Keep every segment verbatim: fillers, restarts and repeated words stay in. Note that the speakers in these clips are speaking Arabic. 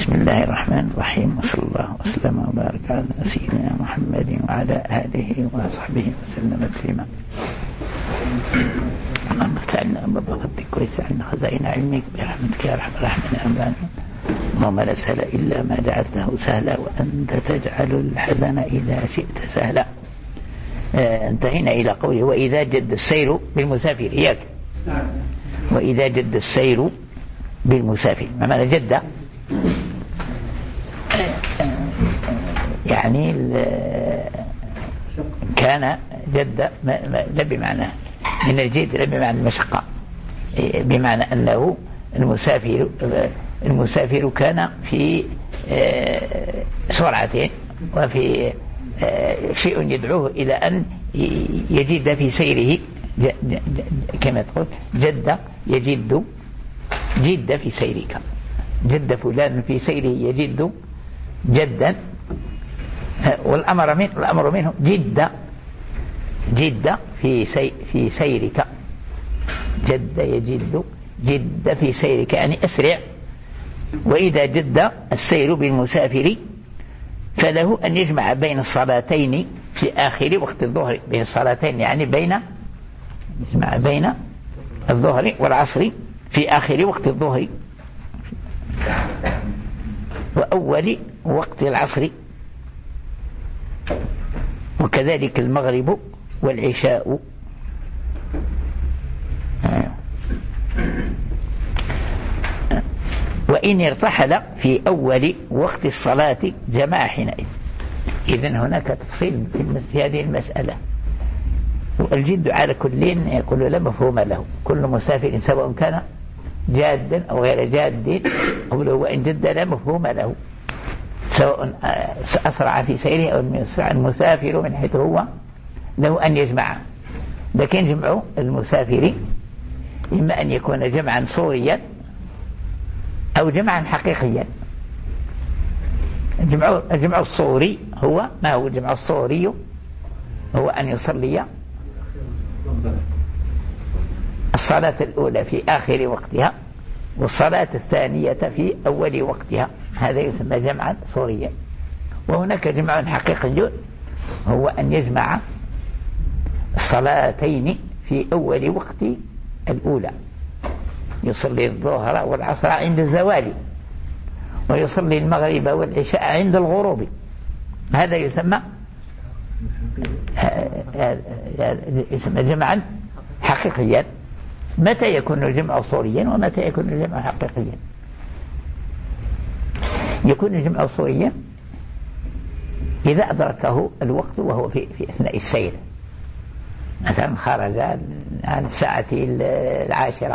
بسم الله الرحمن الرحيم، وصلى الله وسلم وبارك على سيدنا محمد وعلى آله وصحبه وسلم تسليما. اللهم افتح لنا أبواب فضلك ويسع لنا خزائن علمك برحمتك يا أرحم الراحمين. اللهم لا سهل إلا ما جعلته سهلا وأنت تجعل الحزن إذا شئت سهلا. آه انتهينا إلى قوله وإذا جد السير بالمسافر. إياك وإذا جد السير بالمسافر، ما معنى جد؟ يعني كان جد لا بمعنى من الجد، لا بمعنى المشقة، بمعنى أنه المسافر المسافر كان في سرعة وفي شيء يدعوه إلى أن يجد في سيره، كما تقول جد يجد جد في سيرك، جد فلان في سيره يجد جدا، والأمر منه الأمر منه جد جد في سي في سيرك، جد يجد جد في سيرك يعني أسرع. وإذا جد السير بالمسافر فله أن يجمع بين الصلاتين في آخر وقت الظهر، بين الصلاتين يعني بين يجمع بين الظهر والعصر في آخر وقت الظهر وأول وقت العصر، وكذلك المغرب والعشاء. وإن ارتحل في أول وقت الصلاة جمع حينئذ. إذن هناك تفصيل في هذه المسألة. الجد على كل يقول لا مفهوم له، كل مسافر سواء كان جادا أو غير جاد قوله وإن جد لا مفهوم له، سواء أسرع في سيره أو يسرع. المسافر من حيث هو له أن يجمع، لكن جمع المسافر إما أن يكون جمعا صوريا أو جمعا حقيقيا. الجمع, الجمع الصوري هو ما هو الجمع الصوري؟ هو أن يصلي الصلاة الأولى في آخر وقتها والصلاة الثانية في أول وقتها، هذا يسمى جمعا صوريا. وهناك جمع حقيقي هو أن يجمع الصلاتين في أول وقت الأولى، يصلي الظهر والعصر عند الزوال ويصلي المغرب والعشاء عند الغروب، هذا يسمى يسمى جمعا حقيقيا. متى يكون الجمع صوريا ومتى يكون الجمع حقيقيا؟ يكون الجمع صوريا إذا أدركه الوقت وهو في, في أثناء السير، مثلا خرج عن الساعة العاشرة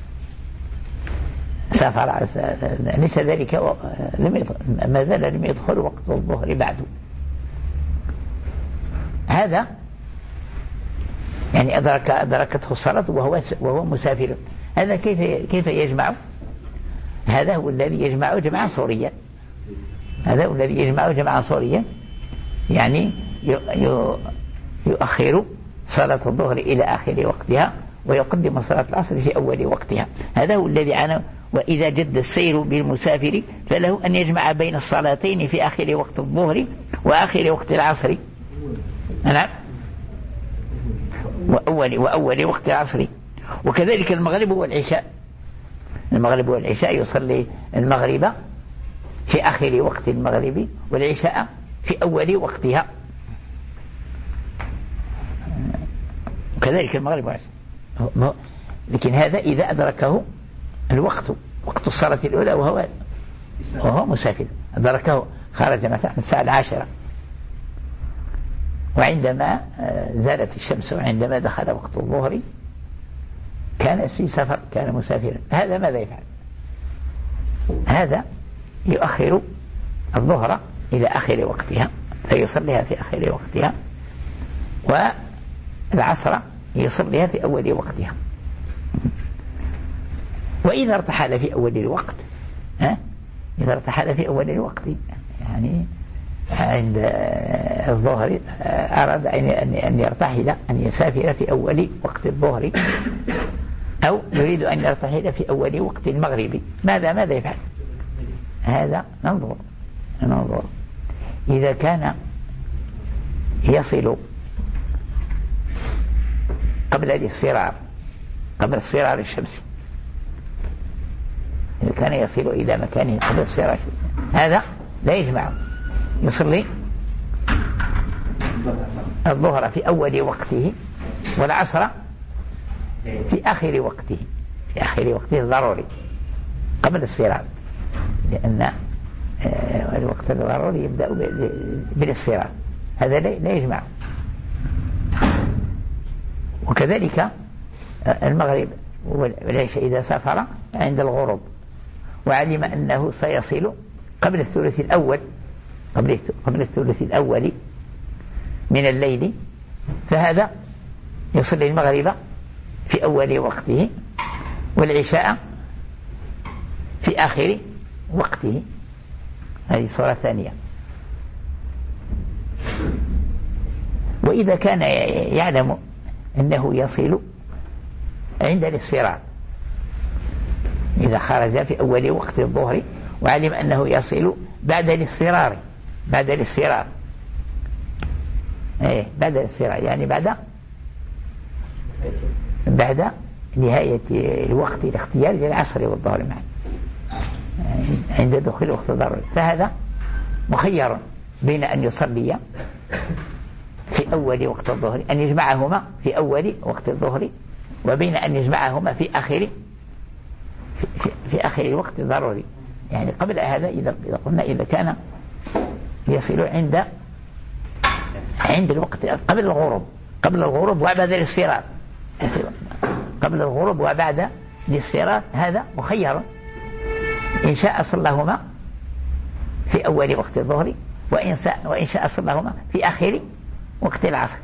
سافر ليس ذلك لم ما زال لم يدخل وقت الظهر بعد، هذا يعني أدرك أدركته الصلاة وهو وهو مسافر. هذا كيف كيف يجمع؟ هذا هو الذي يجمع جمعا صوريا، هذا هو الذي يجمع جمعا صوريا، يعني يؤخر صلاة الظهر إلى آخر وقتها ويقدم صلاة العصر في أول وقتها. هذا هو الذي عنه وإذا جد السير بالمسافر فله أن يجمع بين الصلاتين في آخر وقت الظهر وآخر وقت العصر. نعم، وأول وأول وقت العصر. وكذلك المغرب والعشاء، المغرب والعشاء يصلي المغرب في آخر وقت المغرب والعشاء في أول وقتها، وكذلك المغرب والعشاء. لكن هذا إذا أدركه الوقت وقت الصلاة الأولى وهو وهو مسافر، أدركه خرج مثلا الساعة العاشرة وعندما زالت الشمس وعندما دخل وقت الظهر كان في سفر، كان مسافرا، هذا ماذا يفعل؟ هذا يؤخر الظهر إلى آخر وقتها فيصليها في آخر وقتها، والعصر يصليها في أول وقتها. وإذا ارتحل في أول الوقت، ها إذا ارتحل في أول الوقت يعني عند الظهر أراد أن يرتحل أن يسافر في أول وقت الظهر أو يريد أن يرتحل في أول وقت المغرب، ماذا ماذا يفعل؟ هذا ننظر ننظر إذا كان يصل قبل الاصفرار قبل اصفرار الشمس، إذا كان يصل إلى مكانه قبل اصفرار الشمس هذا لا يجمع، يصلي الظهر في أول وقته والعصر في آخر وقته، في آخر وقته ضروري قبل الاصفرار، لأن الوقت الضروري يبدأ بالاصفرار، هذا لا يجمع. وكذلك المغرب والعشاء إذا سافر عند الغروب وعلم أنه سيصل قبل الثلث الأول قبل الثلث الأول من الليل، فهذا يصلي المغرب في أول وقته والعشاء في آخر وقته. هذه صورة ثانية. وإذا كان يعلم أنه يصل عند الاصفرار، إذا خرج في أول وقت الظهر وعلم أنه يصل بعد الاصفرار بعد الاصفرار إيه بعد الاصفرار يعني بعد بعد نهاية الوقت الاختيار للعصر والظهر معا عند دخول وقت الضروري، فهذا مخير بين أن يصلي في أول وقت الظهر، أن يجمعهما في أول وقت الظهر، وبين أن يجمعهما في آخر في, في, في آخر الوقت الضروري. يعني قبل هذا إذا قلنا إذا كان يصل عند عند الوقت قبل الغروب قبل الغروب وبعد الاصفرار قبل الغروب وبعد الاصفرار هذا مخير، إن شاء صلىهما في أول وقت الظهر وإن, وإن شاء صلىهما في آخر وقت العصر.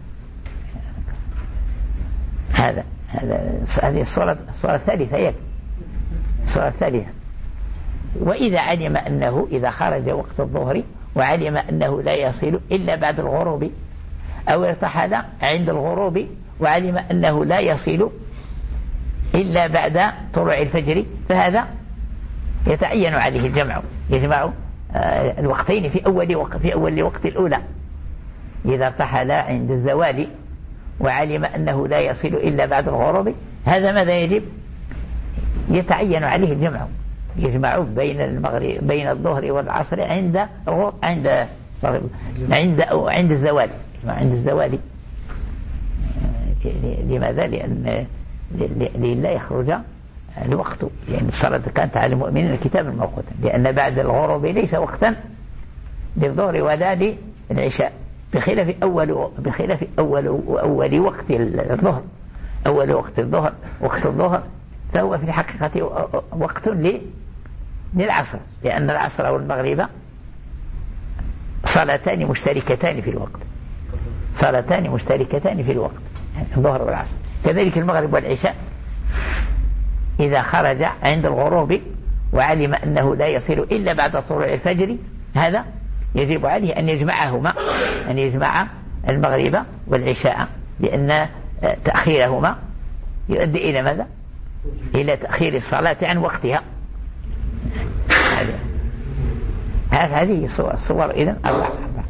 هذا هذا هذه الصورة الصورة الثالثة يك الصورة الثالثة. وإذا علم أنه إذا خرج وقت الظهر وعلم أنه لا يصل إلا بعد الغروب، أو ارتحل عند الغروب وعلم أنه لا يصل إلا بعد طلوع الفجر، فهذا يتعين عليه الجمع، يجمع الوقتين في أول وقت في أول وقت الأولى. إذا ارتحل عند الزوال وعلم أنه لا يصل إلا بعد الغروب، هذا ماذا يجب؟ يتعين عليه الجمع، يجمع بين المغرب بين الظهر والعصر عند عند عند عند الزوال عند الزوال. لماذا؟ لأن لئلا يخرج الوقت، لأن الصلاة كانت على المؤمنين كتابا موقوتا، لأن بعد الغروب ليس وقتا للظهر ولا للعشاء، بخلاف أول بخلاف أول أول وقت الظهر. أول وقت الظهر وقت الظهر فهو في الحقيقة وقت للعصر، لأن العصر والمغرب صلاتان مشتركتان في الوقت صلاتان مشتركتان في الوقت الظهر والعصر. كذلك المغرب والعشاء إذا خرج عند الغروب وعلم أنه لا يصل إلا بعد طلوع الفجر، هذا يجب عليه أن يجمعهما أن يجمع المغرب والعشاء، لأن تأخيرهما يؤدي إلى ماذا؟ إلى تأخير الصلاة عن وقتها. هذه صور صور إذن أربعة.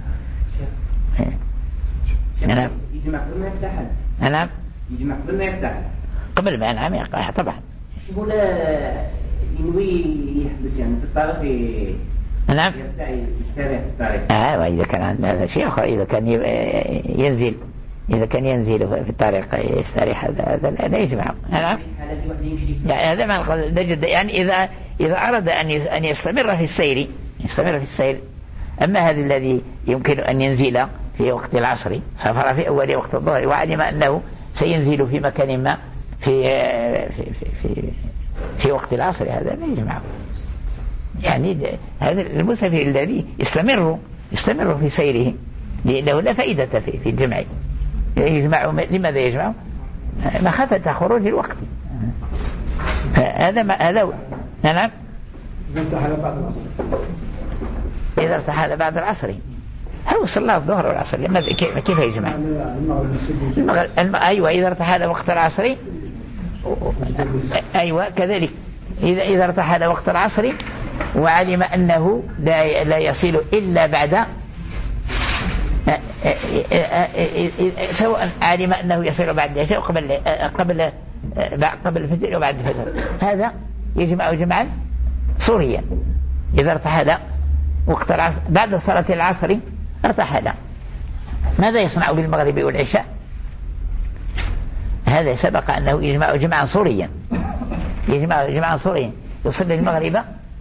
نعم. يجمع قبل ما يفتح. نعم. يجمع قبل ما يفتح. قبل ما ينام يقع طبعا. هو لا ينوي يحبس يعني في الطريق. نعم. يستريح في الطريق. آه وإذا كان هذا شيء آخر، إذا كان ينزل إذا كان ينزل في الطريق يستريح، هذا هذا لا يجمع. نعم. يعني هذا ما نجد، يعني إذا إذا أراد أن أن يستمر في السير يستمر في السير. أما هذا الذي يمكن أن ينزل في وقت العصر، سافر في أول وقت الظهر وعلم أنه سينزل في مكان ما في في في في, في وقت العصر، هذا لا يجمع. يعني هذا المسافر الذي يستمر يستمر في سيره لأنه لا فائدة في في الجمع، يجمع. لماذا يجمع؟ مخافة خروج الوقت. هذا ما هذا نعم. إذا ارتحل بعد العصر هل صلى الظهر والعصر كيف يجمع؟ المغرب أيوة إذا ارتحل وقت العصر، أيوة كذلك إذا إذا ارتحل وقت العصر وعلم أنه لا لا يصل إلا بعد، سواء علم أنه يصل بعد العشاء قبل قبل قبل الفجر وبعد الفجر، هذا يجمع جمعا صوريا. إذا ارتحل وقت العصر بعد صلاة العصر ارتحل، ماذا يصنع بالمغرب والعشاء؟ هذا سبق أنه يجمع جمعا صوريا، يجمع جمعا صوريا، يصلي المغرب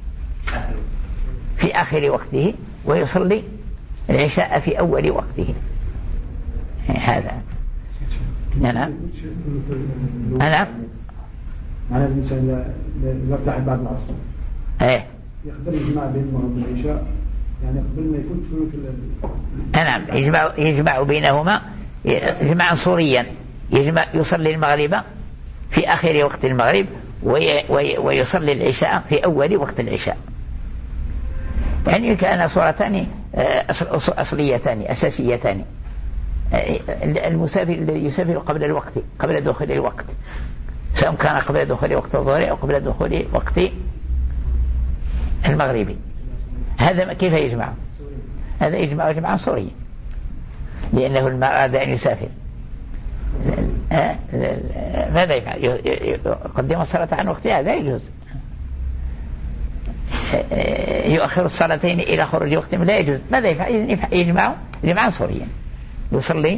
في آخر وقته ويصلي العشاء في أول وقته. هذا نعم نعم. معنى الإنسان إذا ارتاح بعد العصر ايه يقدر يجمع بين المغرب والعشاء، يعني قبل ما يفوت فوت نعم، يجمع يجمع بينهما جمعا صوريا، يجمع يصلي المغرب في آخر وقت المغرب ويصلي العشاء في أول وقت العشاء. يعني كان صورتان أصليتان أساسيتان. المسافر الذي يسافر قبل الوقت، قبل دخول الوقت، سواء كان قبل دخول وقت الظهر أو قبل دخول وقت المغربي، هذا كيف يجمع؟ هذا يجمع جمعا صوريا، لأنه ما أراد أن يسافر ماذا يفعل؟ يقدم الصلاة عن وقتها، هذا يجوز. يؤخر الصلاتين إلى خروج وقت لا يجوز، ماذا يفعل؟ يجمع جمعا صوريا، يصلي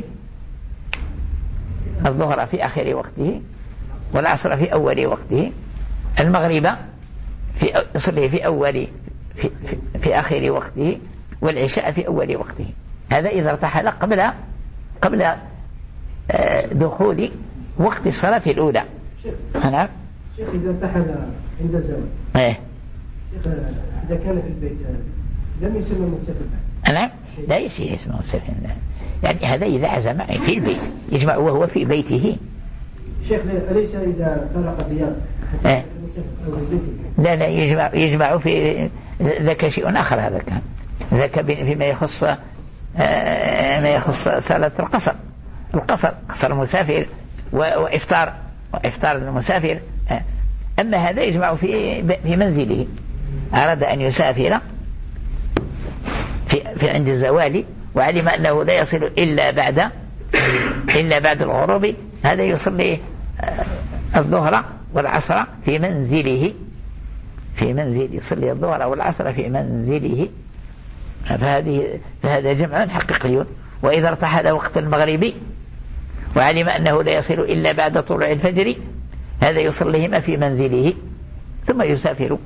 الظهر في آخر وقته والعصر في أول وقته، المغرب في يصلي في أول في, في, في آخر وقته، والعشاء في أول وقته. هذا إذا ارتحل قبل قبل دخول وقت الصلاة الأولى. نعم شيخ، إذا ارتحل عند الزواج ايه شيخ، إذا كان في البيت لم يسمى مسافر بعد؟ نعم، لا يصير اسمه مسافر، يعني هذا إذا عزم في البيت يجمع وهو في بيته. شيخ أليس إذا فرق الديار إيه؟ لا لا، يجمع يجمع في ذاك شيء آخر. هذا كان ذاك فيما يخص ما يخص صلاة القصر، القصر قصر المسافر وإفطار وإفطار المسافر. أما هذا يجمع في في منزله، أراد أن يسافر في, في عند الزوال وعلم أنه لا يصل إلا بعد إلا بعد الغروب، هذا يصلي الظهر والعصر في منزله، في منزل يصلي الظهر والعصر في منزله. فهذه فهذا جمع حقيقي. وإذا ارتحل وقت المغرب وعلم أنه لا يصل إلا بعد طلوع الفجر، هذا يصليهما في منزله ثم يسافر.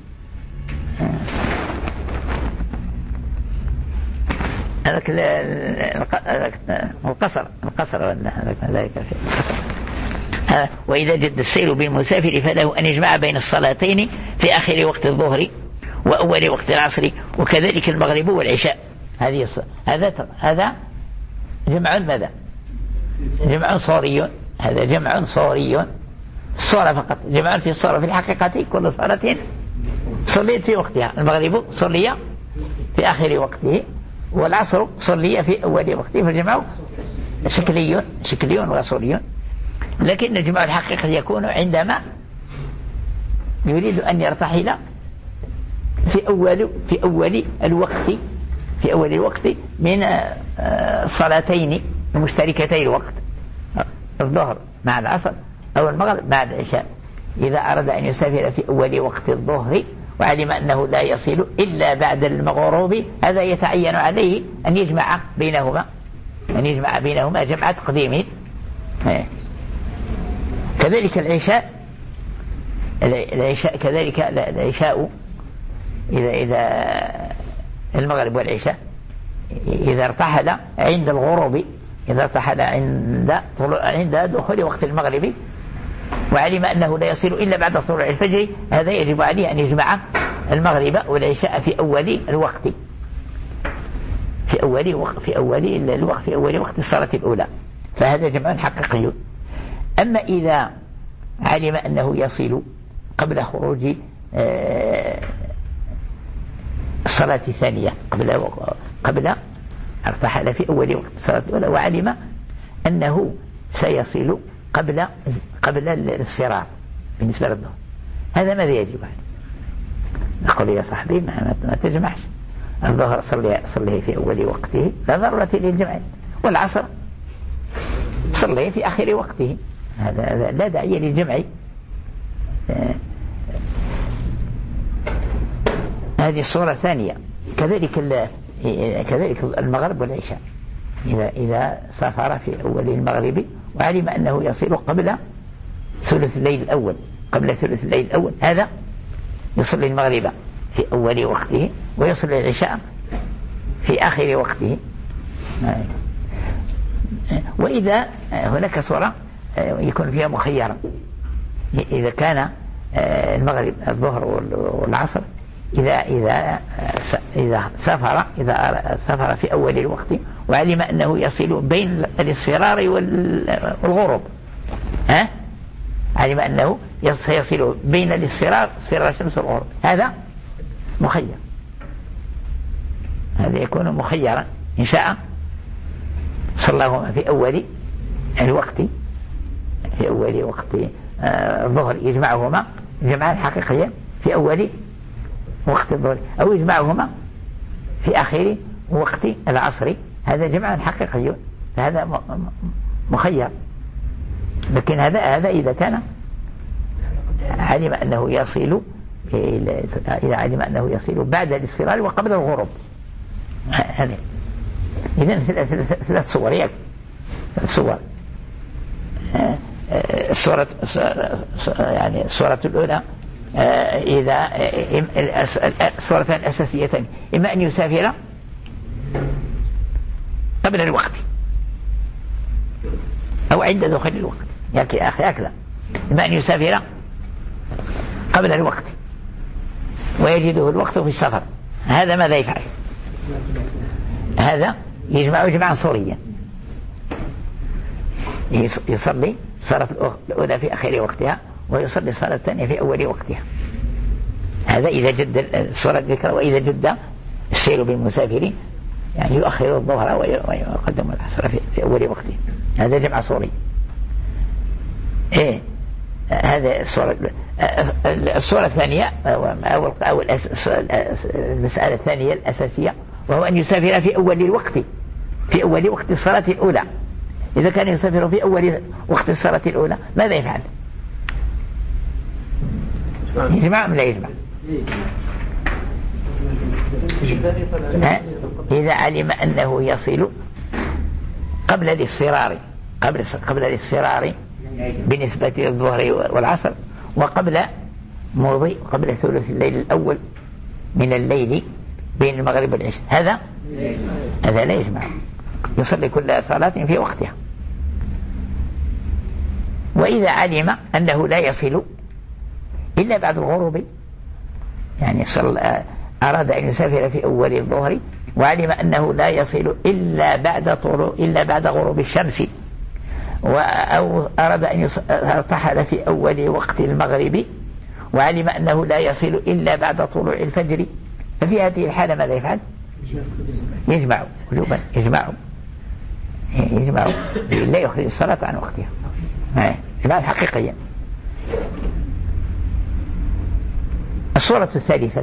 هذاك القصر القصر ولا ذلك في القصر. وإذا جد السير بالمسافر فله أن يجمع بين الصلاتين في آخر وقت الظهر وأول وقت العصر، وكذلك المغرب والعشاء. هذه هذا هذا جمع ماذا؟ جمع صوري. هذا جمع صوري، الصورة فقط، جمع في الصورة. في الحقيقة كل صلاة صليت في وقتها، المغرب صلي في آخر وقته والعصر صلي في أول وقته، فالجمع شكلي شكلي وصوري. لكن الجمع الحقيقي يكون عندما يريد أن يرتحل في أول في أول الوقت في أول الوقت من صلاتين المشتركتين الوقت، الظهر مع العصر أو المغرب مع العشاء. إذا أراد أن يسافر في أول وقت الظهر وعلم أنه لا يصل إلا بعد المغروب، هذا يتعين عليه أن يجمع بينهما أن يجمع بينهما جمع تقديم. كذلك العشاء العشاء كذلك العشاء إذا إذا المغرب والعشاء إذا ارتحل عند الغروب، إذا ارتحل عند عند دخول وقت المغرب وعلم أنه لا يصل إلا بعد طلوع الفجر، هذا يجب عليه أن يجمع المغرب والعشاء في أول الوقت في أول وقت في أول الوقت في أول وقت الصلاة الأولى، فهذا جمع حقيقي. أما إذا علم أنه يصل قبل خروج الصلاة الثانية، قبل قبل ارتحل في أول وقت الصلاة الأولى وعلم أنه سيصل قبل قبل الاصفرار بالنسبة للظهر، هذا ماذا يجب عليه؟ نقول يا صاحبي ما, ما تجمعش الظهر صلي صليه في أول وقته لا ضرورة للجمع، والعصر صليه في آخر وقته، هذا لا داعي للجمع. هذه الصورة الثانية. كذلك كذلك المغرب والعشاء، إذا إذا سافر في أول المغرب وعلم أنه يصل قبل ثلث الليل الأول قبل ثلث الليل الأول، هذا يصلي المغرب في أول وقته ويصلي العشاء في آخر وقته. وإذا هناك صورة يكون فيها مخيرا، إذا كان المغرب الظهر والعصر إذا إذا إذا سافر إذا سافر في أول الوقت وعلم أنه يصل بين الاصفرار والغروب، ها علم أنه سيصل بين الاصفرار اصفرار الشمس والغروب، هذا مخير، هذا يكون مخيرا إن شاء صلاهما في أول الوقت في أول وقت الظهر يجمعهما جمعا حقيقيا في أول وقت الظهر، أو يجمعهما في آخر وقت العصر، هذا جمعا حقيقي، هذا مخير. لكن هذا هذا إذا كان علم أنه يصل إذا علم أنه يصل بعد الاصفرار وقبل الغروب، هذا إذن ثلاث صور يعني ثلاث صور. الصورة يعني الصورة الأولى إذا الصورتان الأساسيتان إما أن يسافر قبل الوقت أو عند دخول الوقت، يا أخي أكلا، إما أن يسافر قبل الوقت ويجده الوقت في السفر، هذا ماذا يفعل؟ هذا يجمع جمعا صوريا، يصلي صلاة الأولى في آخر وقتها ويصلي الصلاة الثانية في أول وقتها، هذا إذا جد الصورة ذكر. وإذا جد السير بالمسافرين يعني يؤخر الظهر ويقدم العصر في أول وقته، هذا جمع صوري. إيه هذا الصورة. الصورة الثانية أو أو المسألة الثانية الأساسية وهو أن يسافر في أول الوقت في أول وقت الصلاة الأولى. إذا كان يسافر في أول وقت الصلاة الأولى ماذا يفعل؟ يجمع أم لا يجمع؟ إذا علم أنه يصل قبل الاصفرار قبل قبل الاصفرار بالنسبة للظهر والعصر وقبل مضي قبل ثلث الليل الأول من الليل بين المغرب والعشاء، هذا هذا لا يجمع، يصلي كل صلاة في وقتها. وإذا علم أنه لا يصل إلا بعد الغروب، يعني أراد أن يسافر في أول الظهر وعلم أنه لا يصل إلا بعد طلوع إلا بعد غروب الشمس، أو أراد أن يرتحل في أول وقت المغرب وعلم أنه لا يصل إلا بعد طلوع الفجر، ففي هذه الحالة ماذا يفعل؟ يجمع وجوبا يجمع يجمع لا يخرج الصلاة عن وقتها، جماعة حقيقيا. الصورة الثالثة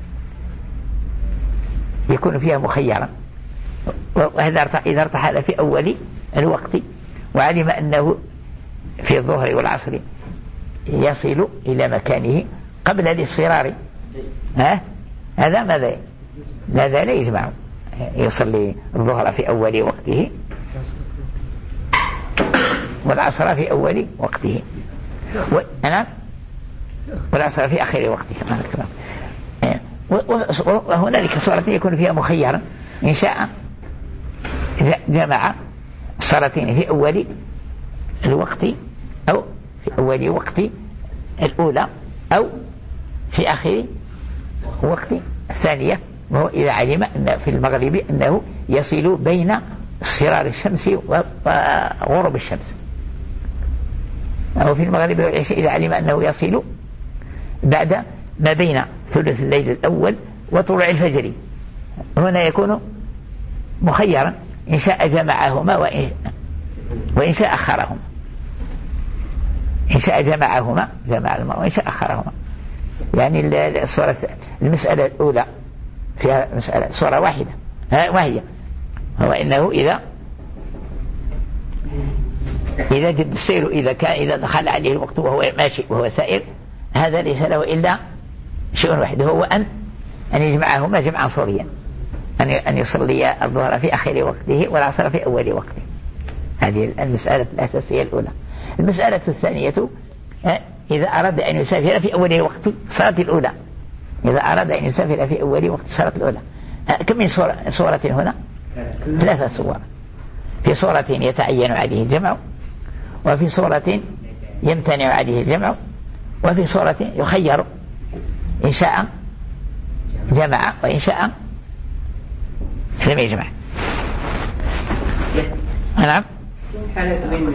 يكون فيها مخيرا، وهذا إذا ارتحل في أول الوقت وعلم أنه في الظهر والعصر يصل إلى مكانه قبل الاصفرار، ها هذا ماذا؟ هذا لا يجمع، يصلي الظهر في أول وقته والعصر في أول وقته وأنا والعصر في آخر وقته. وهنالك صورة يكون فيها مخيرا، إن شاء جمع الصلاتين في أول الوقت أو في أول وقت الأولى أو في آخر وقت الثانية، وهو إذا علم أن في المغرب أنه يصل بين اصفرار الشمس وغروب الشمس، أو في المغرب والعشاء إذا علم أنه يصل بعد ما بين ثلث الليل الأول وطلوع الفجر، هنا يكون مخيرا، إن شاء جمعهما وإن, وإن شاء أخرهما، إن شاء جمعهما جمع الماء وإن شاء أخرهما. يعني الصورة المسألة الأولى فيها مسألة صورة واحدة وهي هو إنه إذا إذا جد السير إذا كان إذا دخل عليه الوقت وهو ماشي وهو سائر هذا ليس له إلا شيء واحد هو أن أن يجمعهما جمعا صوريا أن أن يصلي الظهر في آخر وقته والعصر في أول وقته. هذه المسألة الأساسية الأولى. المسألة الثانية إذا أراد أن يسافر في أول وقت الصلاة الأولى إذا أراد أن يسافر في أول وقت الصلاة الأولى كم من صورة, صورة هنا؟ ثلاثة صور. في صورة يتعين عليه الجمع وفي صورة يمتنع عليه الجمع وفي صورة يخير إن شاء جمع وإن شاء لم يجمع. نعم. حالة بين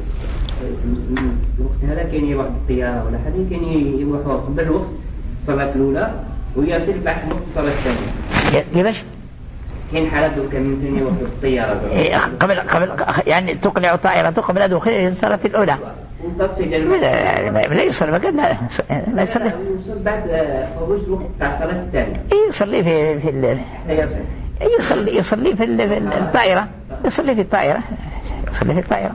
الوقت هذا كان يروح الطيارة ولا حد كان يروح قبل وقت الصلاة الأولى ويصل بعد وقت الصلاة الثانية. كيفاش؟ كان حالته كان ممكن يروح الطيارة قبل قبل يعني تقلع الطائرة قبل دخول الصلاة الأولى. لا لا يصلي فقط لا لا يصلي. يصل بعد خروج وقت الصلاة الثانية. يصلي في في يصلي يصلي في الطائرة يصلي في الطائرة يصلي في الطائرة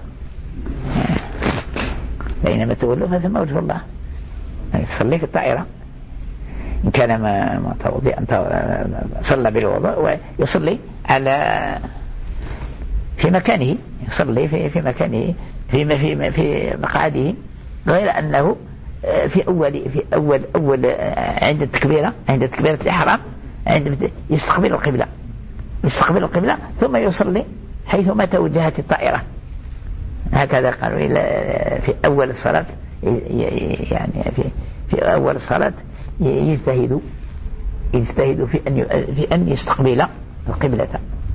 بينما تولوا فثم وجه الله يصلي في الطائرة إن كان ما متوضئا صلى بالوضوء ويصلي على في مكانه يصلي في في مكانه في في في مقعده غير أنه في أول في أول أول عند التكبيرة عند تكبيرة الإحرام عند يستقبل القبلة يستقبل القبلة ثم يصلي حيثما توجهت الطائرة. هكذا قالوا في أول الصلاة يعني في في أول الصلاة يجتهد يجتهد في أن في أن يستقبل القبلة.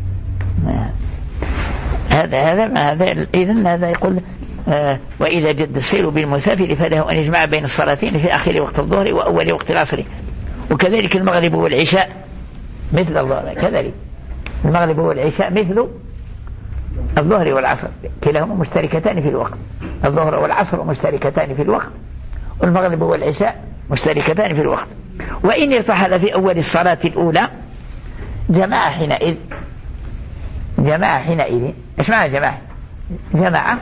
هذا هذا ما هذا إذن هذا يقول آه وإذا جد السير بالمسافر فله أن يجمع بين الصلاتين في آخر وقت الظهر وأول وقت العصر وكذلك المغرب والعشاء مثل الظهر كذلك المغرب والعشاء مثل الظهر والعصر كلاهما مشتركتان في الوقت. الظهر والعصر مشتركتان في الوقت والمغرب والعشاء مشتركتان في الوقت. وإن ارتحل في أول الصلاة الأولى جماعة حينئذ جماعة حينئذ إيش معنى جماعة؟ جماعة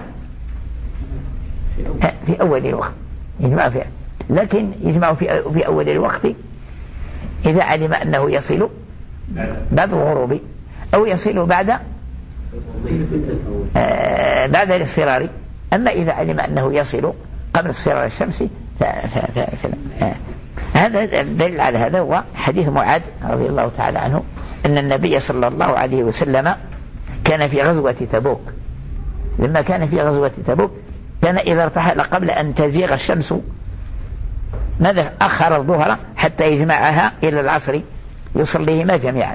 في أول الوقت يجمع فيها لكن يجمع في في أول الوقت إذا علم أنه يصل بعد الغروب أو يصل بعد آه بعد الاصفرار. أما إذا علم أنه يصل قبل اصفرار الشمس ف ف ف ف آه. هذا الدليل على هذا هو حديث معاذ رضي الله تعالى عنه أن النبي صلى الله عليه وسلم كان في غزوة تبوك. لما كان في غزوة تبوك كان إذا ارتحل قبل أن تزيغ الشمس ماذا أخر الظهر حتى يجمعها إلى العصر يصليهما جميعا.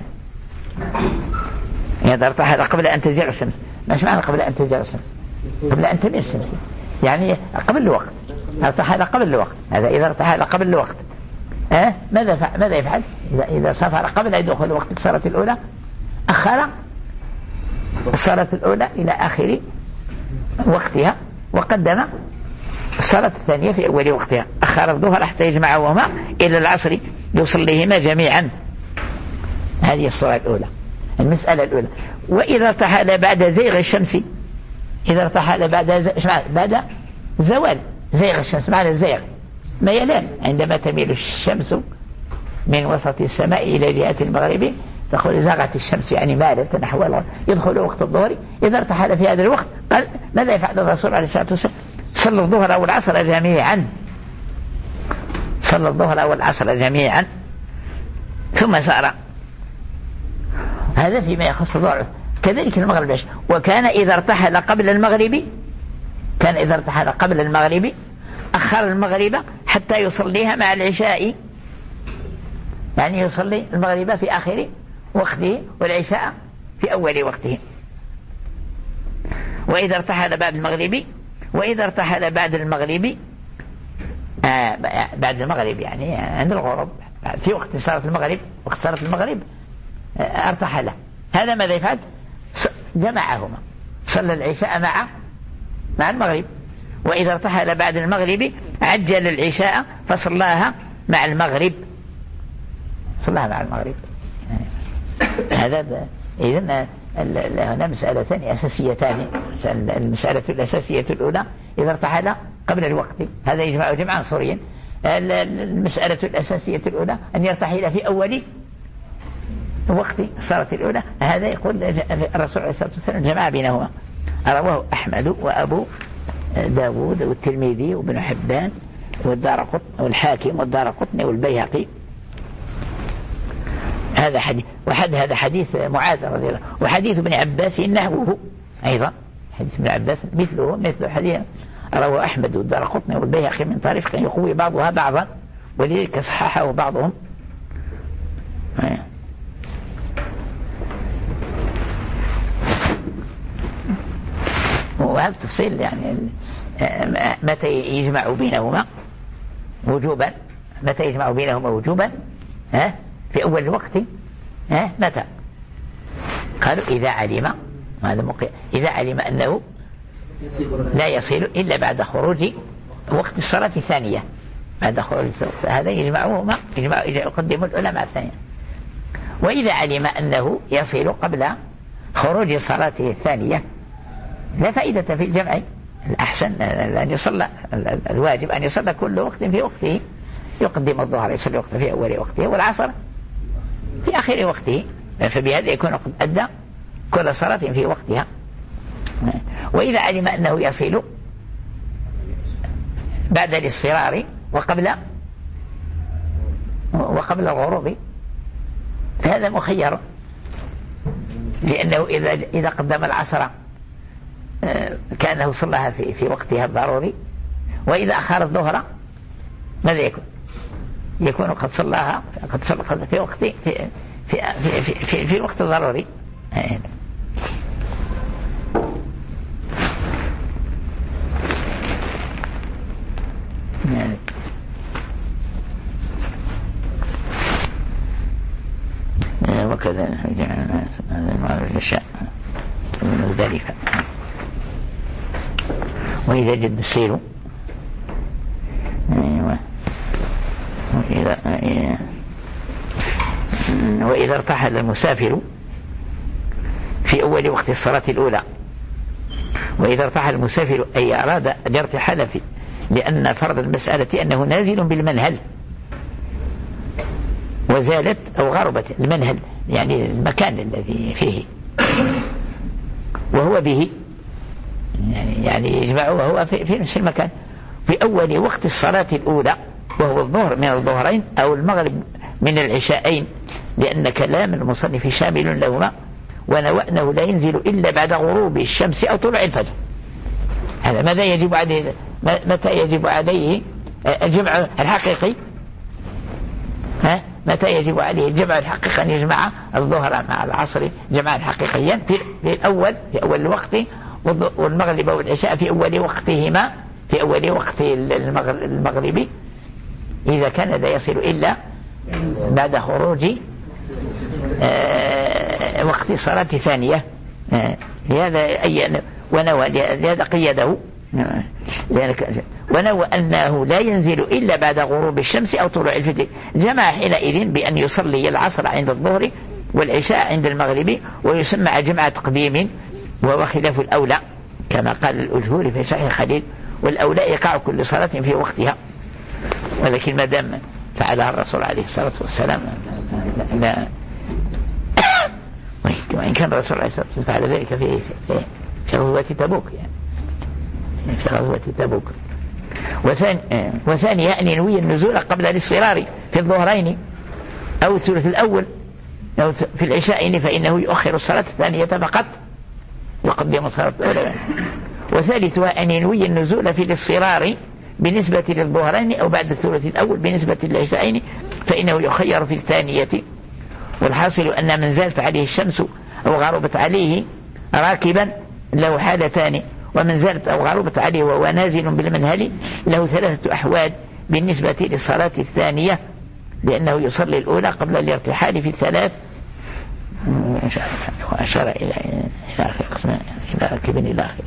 إذا ارتحل قبل أن تزيغ الشمس ماذا معنى قبل أن تزيغ الشمس؟ قبل أن تميل الشمس يعني قبل الوقت ارتحل قبل الوقت. هذا إذا ارتحل قبل الوقت أه؟ ماذا فعل؟ ماذا يفعل إذا إذا سافر قبل أن يدخل وقت الصلاة الأولى أخر الصلاة الأولى إلى آخر وقتها وقدم الصلاة الثانية في أول وقتها أخر الظهر حتى يجمعهما إلى العصر يصليهما جميعا. هذه الصلاة الأولى المسألة الأولى. وإذا ارتحل بعد زيغ الشمس إذا ارتحل بعد ز... بعد زوال زيغ الشمس معنى الزيغ ميلان عندما تميل الشمس من وسط السماء إلى جهة المغرب تقول زاغت الشمس يعني مالت نحو الغرب يدخل وقت الظهر. إذا ارتحل في هذا الوقت قال ماذا يفعل الرسول عليه الصلاة والسلام؟ صلى الظهر والعصر جميعا صلى الظهر والعصر جميعا ثم سار. هذا فيما يخص الظهر. كذلك المغرب. وكان إذا ارتحل قبل المغرب كان إذا ارتحل قبل المغرب أخر المغرب حتى يصليها مع العشاء يعني يصلي المغرب في آخر وقته والعشاء في أول وقته. وإذا ارتحل بعد المغرب وإذا ارتحل بعد المغرب آه بعد المغرب يعني عند الغروب في وقت صلاة المغرب وقت صلاة المغرب آه ارتحل. هذا ماذا يفعل؟ جمعهما صلى العشاء مع مع المغرب. وإذا ارتحل بعد المغرب عجل العشاء فصلاها مع المغرب صلاها مع المغرب. هذا إذن هنا مسألتان أساسيتان. المسألة الأساسية الأولى إذا ارتحل قبل الوقت، هذا يجمع جمعا عنصريا. المسألة الأساسية الأولى أن يرتحل في أول وقت الصلاة الأولى، هذا يقول الرسول عليه الصلاة والسلام جمع بينهما. رواه أحمد وأبو داود والترمذي وابن حبان والدارقطني والحاكم والدارقطني والبيهقي. هذا حديث. وحد هذا حديث معاذ رضي الله، وحديث ابن عباس نحوه أيضا. حديث ابن عباس مثله مثل حديث رواه أحمد والدارقطني والبيهقي من طريق يقوي بعضها بعضا، ولذلك صححه بعضهم. وهذا التفصيل يعني متى يجمع بينهما وجوبا، متى يجمع بينهما وجوبا ها في أول الوقت ها متى؟ قالوا إذا علم، هذا مقيم، إذا علم أنه لا يصل إلا بعد خروج وقت الصلاة الثانية، بعد خروج الصلاة هذا يجمعهما، يجمع يقدم الأولى مع الثانية. وإذا علم أنه يصل قبل خروج صلاته الثانية لا فائدة في الجمع، الأحسن أن يصلى، الواجب أن يصلى كل وقت في وقته، يقدم الظهر يصلي وقته في أول وقته والعصر في آخر وقته، فبهذا يكون قد أدى كل صلاة في وقتها. وإذا علم أنه يصل بعد الاصفرار وقبل وقبل الغروب فهذا مخير، لأنه إذا إذا قدم العصر كأنه صلىها في في وقتها الضروري، وإذا أخر الظهر ماذا يكون؟ يكون قد صلىها قد صلى في وقت في في في في, في, في الوقت الضروري. وكذا هذا العشاء من ذلك. وإذا جد السير وإذا, وإذا ارتحل المسافر في أول وقت الصلاة الأولى، وإذا ارتحل المسافر أي أراد الارتحال فيه، لأن فرض المسألة أنه نازل بالمنهل وزالت أو غربت المنهل يعني المكان الذي فيه وهو به، يعني, يعني يجمع وهو في, في نفس المكان في أول وقت الصلاة الأولى، وهو الظهر من الظهرين أو المغرب من العشاءين، لأن كلام المصنف شامل لهما، ونوى أنه لا ينزل إلا بعد غروب الشمس أو طلوع الفجر. هذا ماذا يجب عليه؟ متى يجب عليه الجمع الحقيقي؟ ها؟ متى يجب عليه الجمع الحقيقي؟ أن يجمع الظهر مع العصر جمعا حقيقيا في, في الأول في أول الوقت، والمغرب والعشاء في أول وقتهما في أول وقت المغرب، إذا كان لا يصل إلا بعد خروج آه وقت صلاة ثانية. آه لهذا أي ونوى لهذا قيده، ونوى أنه لا ينزل إلا بعد غروب الشمس أو طلوع الفجر، جمع حينئذ بأن يصلي العصر عند الظهر والعشاء عند المغرب، ويسمى جمع تقديم، وهو خلاف الأولى كما قال الأجهوري في شرح خليل، والأولى يقع كل صلاة في وقتها، ولكن ما دام فعلها الرسول عليه الصلاة والسلام لا وإن كان الرسول عليه الصلاة والسلام فعل ذلك في في, في غزوة تبوك، يعني في غزوة تبوك. وثانيا أن ينوي النزول قبل الاصفرار في الظهرين أو الثلث الأول أو في العشاءين، فإنه يؤخر الصلاة الثانية فقط وقدم الصلاة الأولى. وثالثها أن ينوي النزول في الاصفرار بالنسبة للظهرين أو بعد الثلث الأول بالنسبة للعشاءين، فإنه يخير في الثانية. والحاصل أن من زالت عليه الشمس أو غربت عليه راكبا له حالتان، ومن زالت أو غربت عليه وهو نازل بالمنهل له ثلاثة أحوال بالنسبة للصلاة الثانية، لأنه يصلي الأولى قبل الارتحال في الثلاث. وأشار إلى إلى آخر قسمة إلى راكب إلى آخر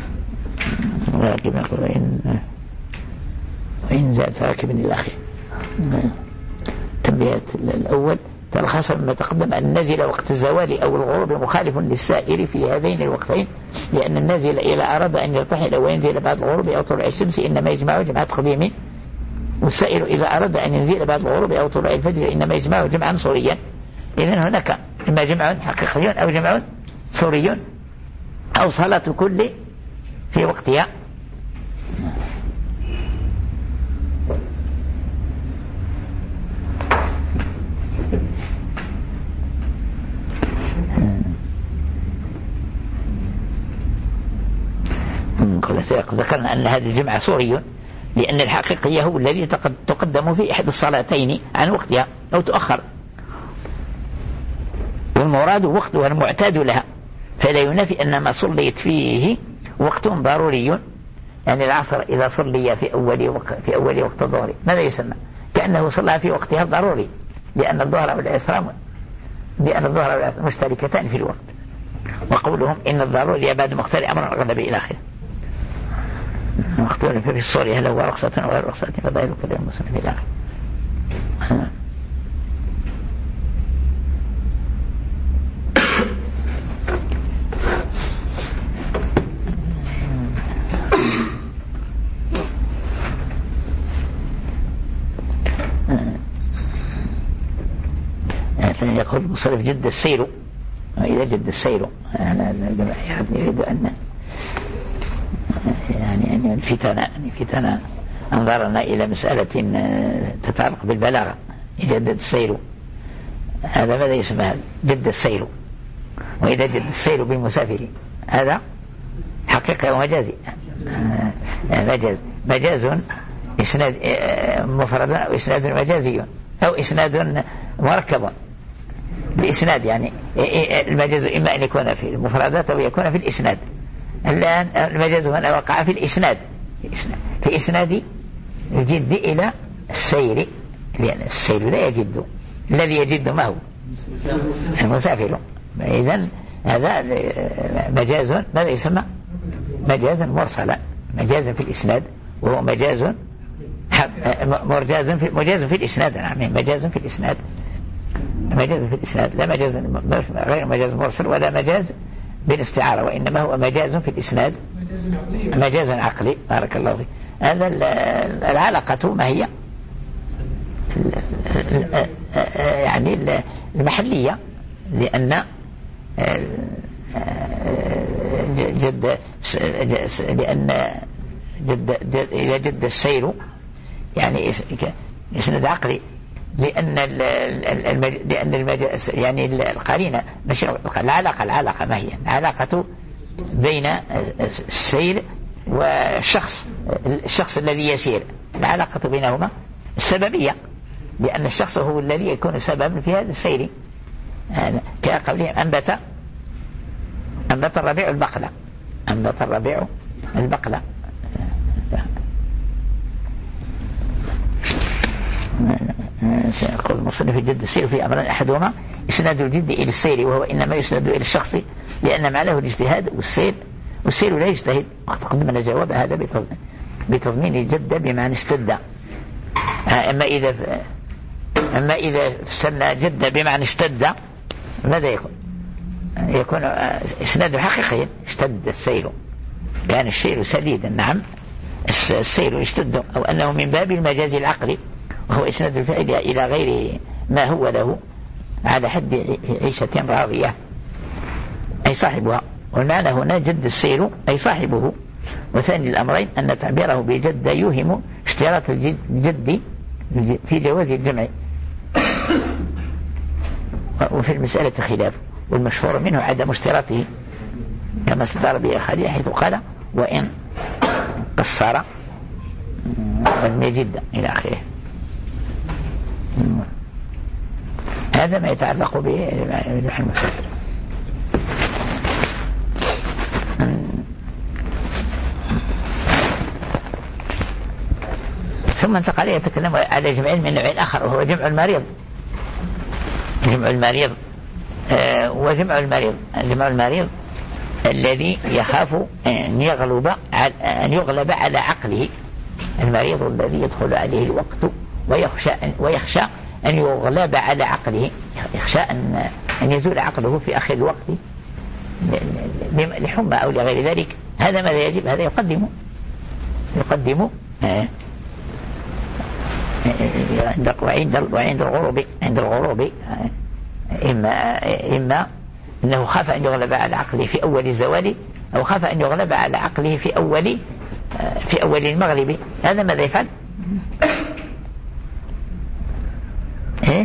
راكب وإن وإن زالت راكب إلى آخر. تنبيهات الأول: تلخص مما تقدم أن النازل وقت الزوال أو الغروب مخالف للسائر في هذين الوقتين، لأن النازل إذا أراد أن يرتحل وينزل بعد الغروب أو طلوع الشمس إنما يجمع جمعة تقديم، والسائر إذا أراد أن ينزل بعد الغروب أو طلوع الفجر إنما يجمع جمعا صوريا. إذن هناك إما جمع حقيقي أو جمع صوري أو صلاة الكل في وقتها. ذكرنا أن هذا الجمع صوري لأن الحقيقي هو الذي تقدم في إحدى الصلاتين عن وقتها أو تؤخر، والمراد وقتها المعتاد لها، فلا ينافي أن ما صليت فيه وقت ضروري. يعني العصر إذا صلي في أول وقت في أول وقت الظهر ماذا يسمى؟ كأنه صلى في وقتها الضروري، لأن الظهر والعصر لأن الظهر والعصر مشتركتان في الوقت. وقولهم إن الضروري بعد مختار أمر الغلبي إلى آخره. مختار في الصور هل هو رخصة أو غير رخصة فضائل كلام المسلم إلى آخره. يقول المصرف: جد السير. وإذا جد السير أنا يريد أن يعني أن يلفتنا أن يلفتنا أنظارنا إلى مسألة تتعلق بالبلاغة. جد السير هذا ماذا يسمى؟ جد السير. وإذا جد السير بالمسافر هذا حقيقة ومجازي. مجاز مجاز إسناد مفرد أو إسناد مجازي أو إسناد مركب. الإسناد يعني المجاز إما أن يكون في المفردات أو يكون في الإسناد. الآن المجاز هنا وقع في الإسناد في إسناد الجد إلى السير، لأن السير لا يجد، الذي يجد ما هو المسافر. إذن هذا مجاز ماذا يسمى؟ مجازا مرسلا، مجازا في الإسناد، وهو مجاز مرجاز في مجاز في الإسناد. نعم مجاز في الإسناد، مجاز في الإسناد لا مجاز غير مجاز مرسل ولا مجاز بالاستعارة، وإنما هو مجاز في الإسناد، مجاز عقلي. بارك الله فيك. هذا العلاقة ما هي؟ يعني المحلية، لأن جد لأن جد إذا جد السير يعني إسناد عقلي، لأن لأن المجاز يعني القرينة مش العلاقة. العلاقة ما هي؟ العلاقة بين السير والشخص الشخص الذي يسير، العلاقة بينهما السببية، لأن الشخص هو الذي يكون سببا في هذا السير. كقولهم أنبت أنبت الربيع البقلة، أنبت الربيع البقلة. سيقول المصنف: جد السير في أمرين أحدهما إسناد الجد إلى السير، وهو إنما يسند إلى الشخص لأن معناه الاجتهاد، والسير والسير لا يجتهد. وتقدمنا جواب هذا بتضمين الجد بمعنى اشتد. أما إذا أما إذا استنى جد بمعنى اشتد ماذا يكون؟ يكون إسناد حقيقي. اشتد السير، كان السير سديدا. نعم السير يشتد، أو أنه من باب المجاز العقلي، وهو إسناد الفعل إلى غير ما هو له على حد عيشة راضية أي صاحبها. والمعنى هنا جد السير أي صاحبه. وثاني الأمرين أن تعبيره بجد يوهم اشتراط الجد في جواز الجمع، وفي المسألة خلاف، والمشهور منه عدم اشتراطه، كما استدار به خليل حيث قال: وإن قصر لم يجد إلى آخره. هذا ما يتعلق بجمع المسافر. ثم انتقل يتكلم على جمع من نوع آخر، وهو جمع المريض. جمع المريض آه وجمع المريض جمع المريض الذي يخاف أن يغلب أن يغلب على عقله، المريض الذي يدخل عليه الوقت ويخشى أن, ويخشى أن يغلب على عقله، يخشى أن, أن يزول عقله في آخر الوقت لحمى أو لغير ذلك. هذا ماذا يجب؟ هذا يقدم يقدم وعند وعند الغروب عند الغروب إما إما أنه خاف أن يغلب على عقله في أول الزوال، أو خاف أن يغلب على عقله في أول في أول المغرب. هذا ماذا يفعل؟ إيه؟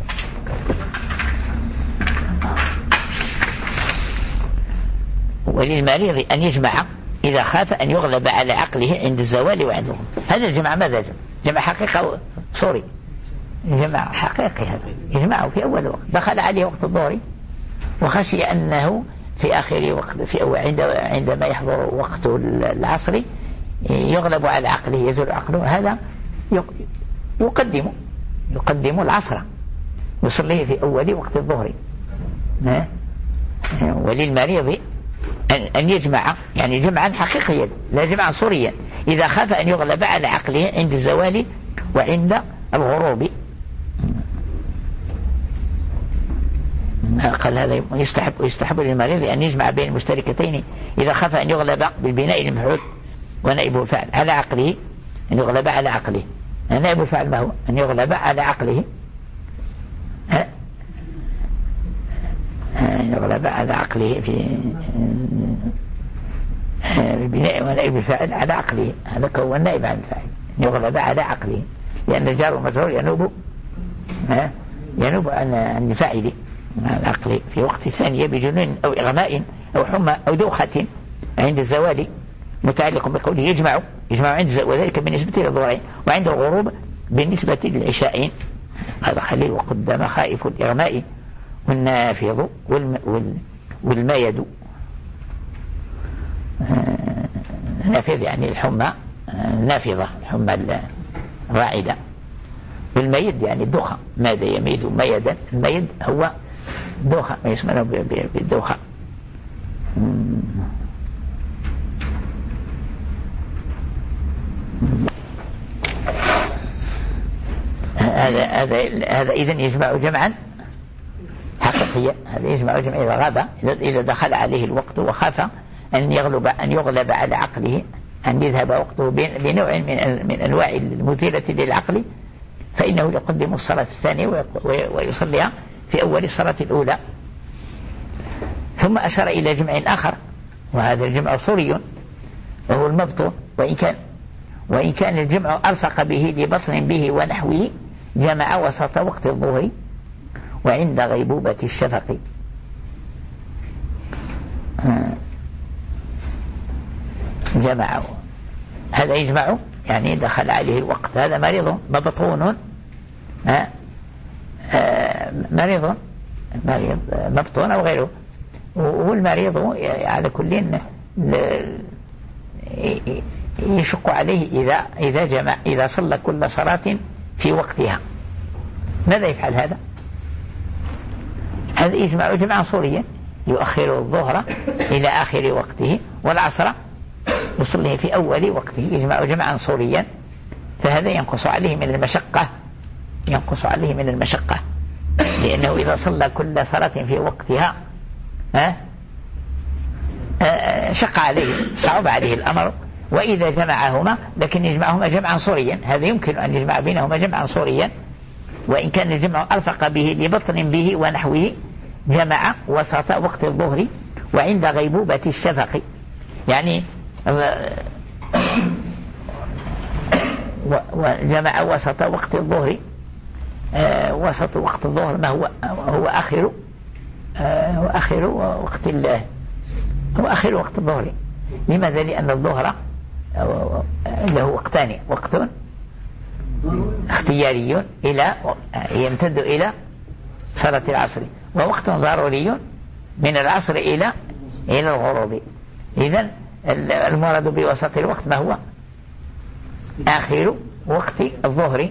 وللمريض أن يجمع إذا خاف أن يغلب على عقله عند الزوال وعند الغروب. هذا الجمع ماذا جمع؟ جمع حقيقة صوري، جمع حقيقي. هذا يجمعه في أول وقت دخل عليه وقت الظهر وخشي أنه في آخر وقت في أول عند عندما يحضر وقت العصر يغلب على عقله يزول عقله. هذا يقدم يقدم العصر يصليه في أول وقت الظهر. وللمريض أن يجمع يعني جمعا حقيقيا لا جمعا صوريا إذا خاف أن يغلب على عقله عند الزوال وعند الغروب. قال هذا يستحب يستحب للمريض أن يجمع بين المشتركتين إذا خاف أن يغلب بالبناء المفعول ونائب الفعل على عقله، أن يغلب على عقله. نائب الفعل ما هو؟ أن يغلب على عقله، يغلب على عقله في البناء ونائب الفاعل على عقله. هذا هو النائب عن الفاعل، يغلب على عقله، لأن الجار والمجرور ينوب ينوب عن الفاعل عن العقل في وقت ثانية بجنون أو إغماء أو حمى أو دوخة عند الزوال متعلق بقوله يجمع يجمع عند الزوال، وذلك بالنسبة للظهرين، وعند الغروب بالنسبة للعشاءين. هذا خليل وقدم خائف الإغماء والنافذ والميد. نافذ يعني الحمى نافذة، الحمى الراعدة. والميد يعني الدخة، ماذا يميد ميدا؟ الميد هو دوخة، ما يسمونه بالدوخة. هذا هذا هذا إذن يجمع جمعا حقيقيا. هذا يجمع جمعا إذا غاب، إذا دخل عليه الوقت وخاف أن يغلب أن يغلب على عقله، أن يذهب وقته بنوع من من أنواع المثيرة للعقل، فإنه يقدم الصلاة الثانية ويصليها في أول الصلاة الأولى. ثم أشار إلى جمع آخر، وهذا الجمع صوري وهو المبطون، وإن كان وإن كان الجمع أرفق به لبطن به ونحوه، جمع وسط وقت الظهر وعند غيبوبة الشفق. جمع، هذا يجمع يعني دخل عليه الوقت. هذا مريض مبطون، مريض مريض مبطون أو غيره. والمريض على كل يشق عليه إذا إذا جمع إذا صلى كل صلاة في وقتها. ماذا يفعل هذا؟ هذا يجمع جمعا صوريا، يؤخر الظهر إلى آخر وقته والعصر يصليه في أول وقته، يجمع جمعا صوريا. فهذا ينقص عليه من المشقة ينقص عليه من المشقة لأنه إذا صلى كل صلاة في وقتها ها شق عليه، صعب عليه الأمر. وإذا جمعهما لكن يجمعهما جمعا صوريا، هذا يمكن أن يجمع بينهما جمعا صوريا، وإن كان الجمع أرفق به لبطن به ونحوه، جمع وسط وقت الظهر وعند غيبوبة الشفق. يعني وجمع وسط وقت الظهر، وسط وقت الظهر ما هو هو آخر هو آخر وقت الله هو آخر وقت الظهر. لماذا؟ لأن الظهر له وقتان، وقت اختياري إلى يمتد إلى صلاة العصر، ووقت ضروري من العصر إلى إلى الغروب. إذن المراد بوسط الوقت ما هو؟ آخر وقت الظهر.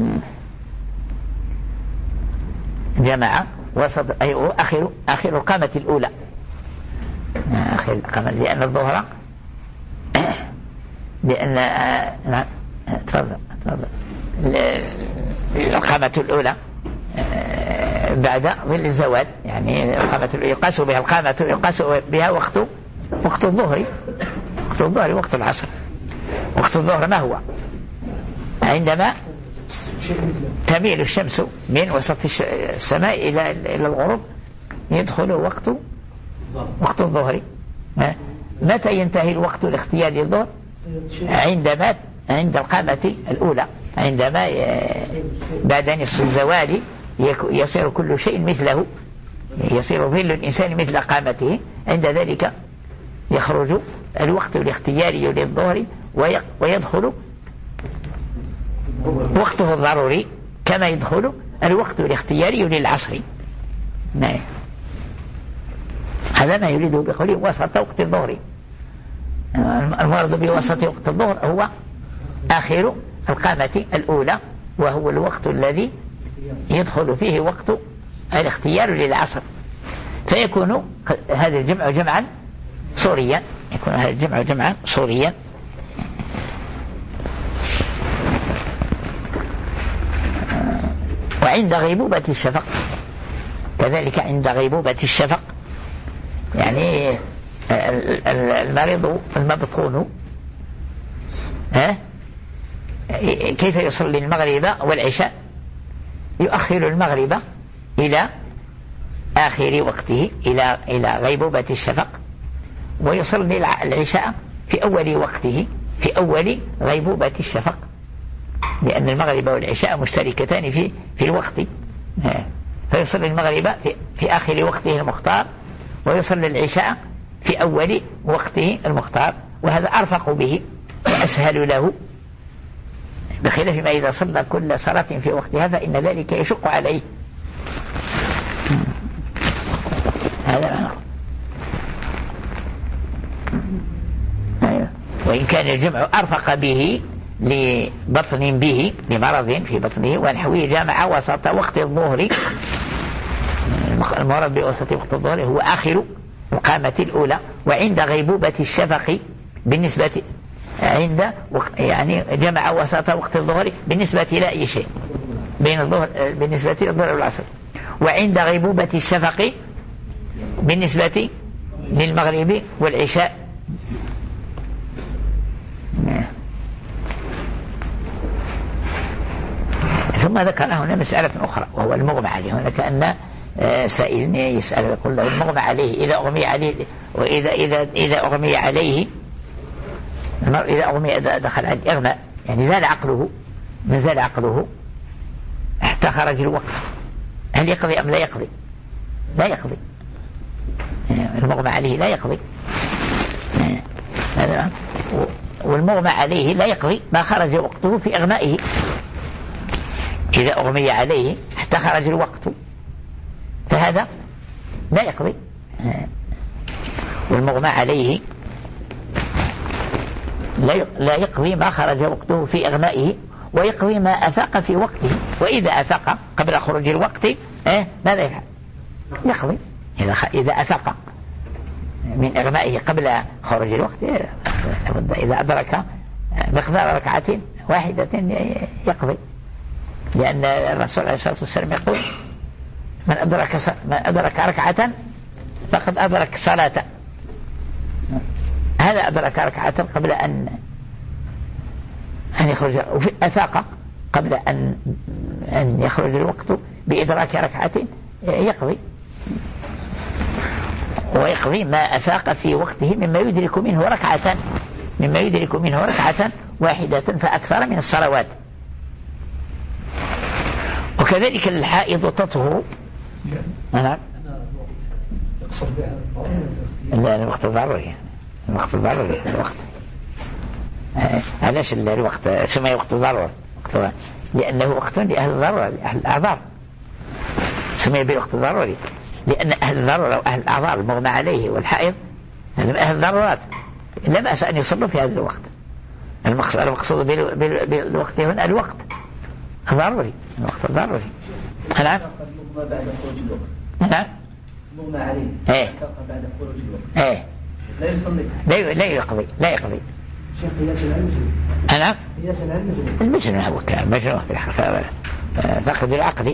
جمع وسط أي آخر آخر القامة الأولى، آخر القامة، لأن الظهر لأن تفضل تفضل القامة الأولى بعد ظل الزوال، يعني القامة يقاس بها القامة يقاس بها وقت وقت الظهر، وقت الظهر وقت العصر. وقت الظهر ما هو؟ عندما تميل الشمس من وسط السماء إلى إلى الغروب يدخل وقت وقت الظهر. متى ينتهي الوقت الاختياري للظهر؟ عندما عند القامة الأولى، عندما بعد نصف الزوال يصير كل شيء مثله، يصير ظل الإنسان مثل قامته. عند ذلك يخرج الوقت الاختياري للظهر ويدخل وقته الضروري، كما يدخل الوقت الاختياري للعصر. نعم، هذا ما يريده بقوله وسط وقت الظهر. المراد بوسط وقت الظهر هو آخر القامة الأولى، وهو الوقت الذي يدخل فيه وقت الاختيار للعصر، فيكون هذا الجمع جمعا صوريا، يكون هذا الجمع جمعا صوريا. وعند غيبوبة الشفق كذلك، عند غيبوبة الشفق يعني المريض المبطون ها كيف يصلي المغرب والعشاء؟ يؤخر المغرب إلى آخر وقته، إلى إلى غيبوبة الشفق، ويصلي العشاء في أول وقته، في أول غيبوبة الشفق، لأن المغرب والعشاء مشتركتان في في الوقت. فيصلي المغرب في, في آخر وقته المختار، ويصلي العشاء في أول وقته المختار، وهذا أرفق به وأسهل له، بخلاف ما إذا صلى كل صلاة في وقتها فإن ذلك يشق عليه. هذا معنى. أيوة. وإن كان الجمع أرفق به لبطن به، لمرض في بطنه ونحوه، جامع وسط وقت الظهر. المرض بوسط وقت الظهر هو آخر القامة الأولى، وعند غيبوبة الشفق بالنسبة عند يعني جمع وسط وقت الظهر بالنسبة إلى أي شيء بين الظهر بالنسبة للظهر والعصر، وعند غيبوبة الشفق بالنسبة للمغرب والعشاء. ثم ذكر هنا مسألة أخرى وهو المغمى عليه. هنا كأن سائل يسأل يقول له المغمى عليه إذا أغمي عليه، وإذا إذا إذا أغمي عليه المرء إذا أغمي دخل على إغماء، يعني زال عقله، من زال عقله حتى خرج الوقت، هل يقضي أم لا يقضي؟ لا يقضي. المغمى عليه لا يقضي، والمغمى عليه لا يقضي ما خرج وقته في إغمائه. إذا أغمي عليه حتى خرج الوقت فهذا لا يقضي، والمغمى عليه لا يقضي ما خرج وقته في إغمائه، ويقضي ما أفاق في وقته. وإذا أفاق قبل خروج الوقت إيه ماذا يفعل؟ يقضي. إذا إذا أفاق من إغمائه قبل خروج الوقت إيه؟ إذا أدرك مقدار ركعة واحدة يقضي، لأن الرسول عليه الصلاة والسلام يقول من أدرك من أدرك ركعة فقد أدرك صلاة. هذا أدرك ركعة قبل أن أن يخرج، وفي أفاق قبل أن أن يخرج الوقت بإدراك ركعة يقضي، ويقضي ما أفاق في وقته مما يدرك منه ركعة مما يدرك منه ركعة واحدة فأكثر من الصلوات. وكذلك الحائض تطهر. نعم. لا الوقت ضروري، الوقت ضروري الوقت. علاش الوقت سمي وقت ضروري؟ لأنه وقت لأهل الضرورة، لأهل الأعذار. سمي بالوقت ضروري لأن أهل الضرورة وأهل الأعذار المغمى عليه والحائض هذا من أهل الضرورات، لا بأس أن يصلوا في هذا الوقت. المقصود بالوقت هنا الوقت ضروري، الوقت ضروري. نعم. نعم. مغمى عليه. إيه. بعد خروج الوقت. إيه. لا يصلي. لا لا يقضي لا يقضي شيخ قياس المجنون. أنا قياس المجنون. المجنون هو كان مجنون فقد العقل.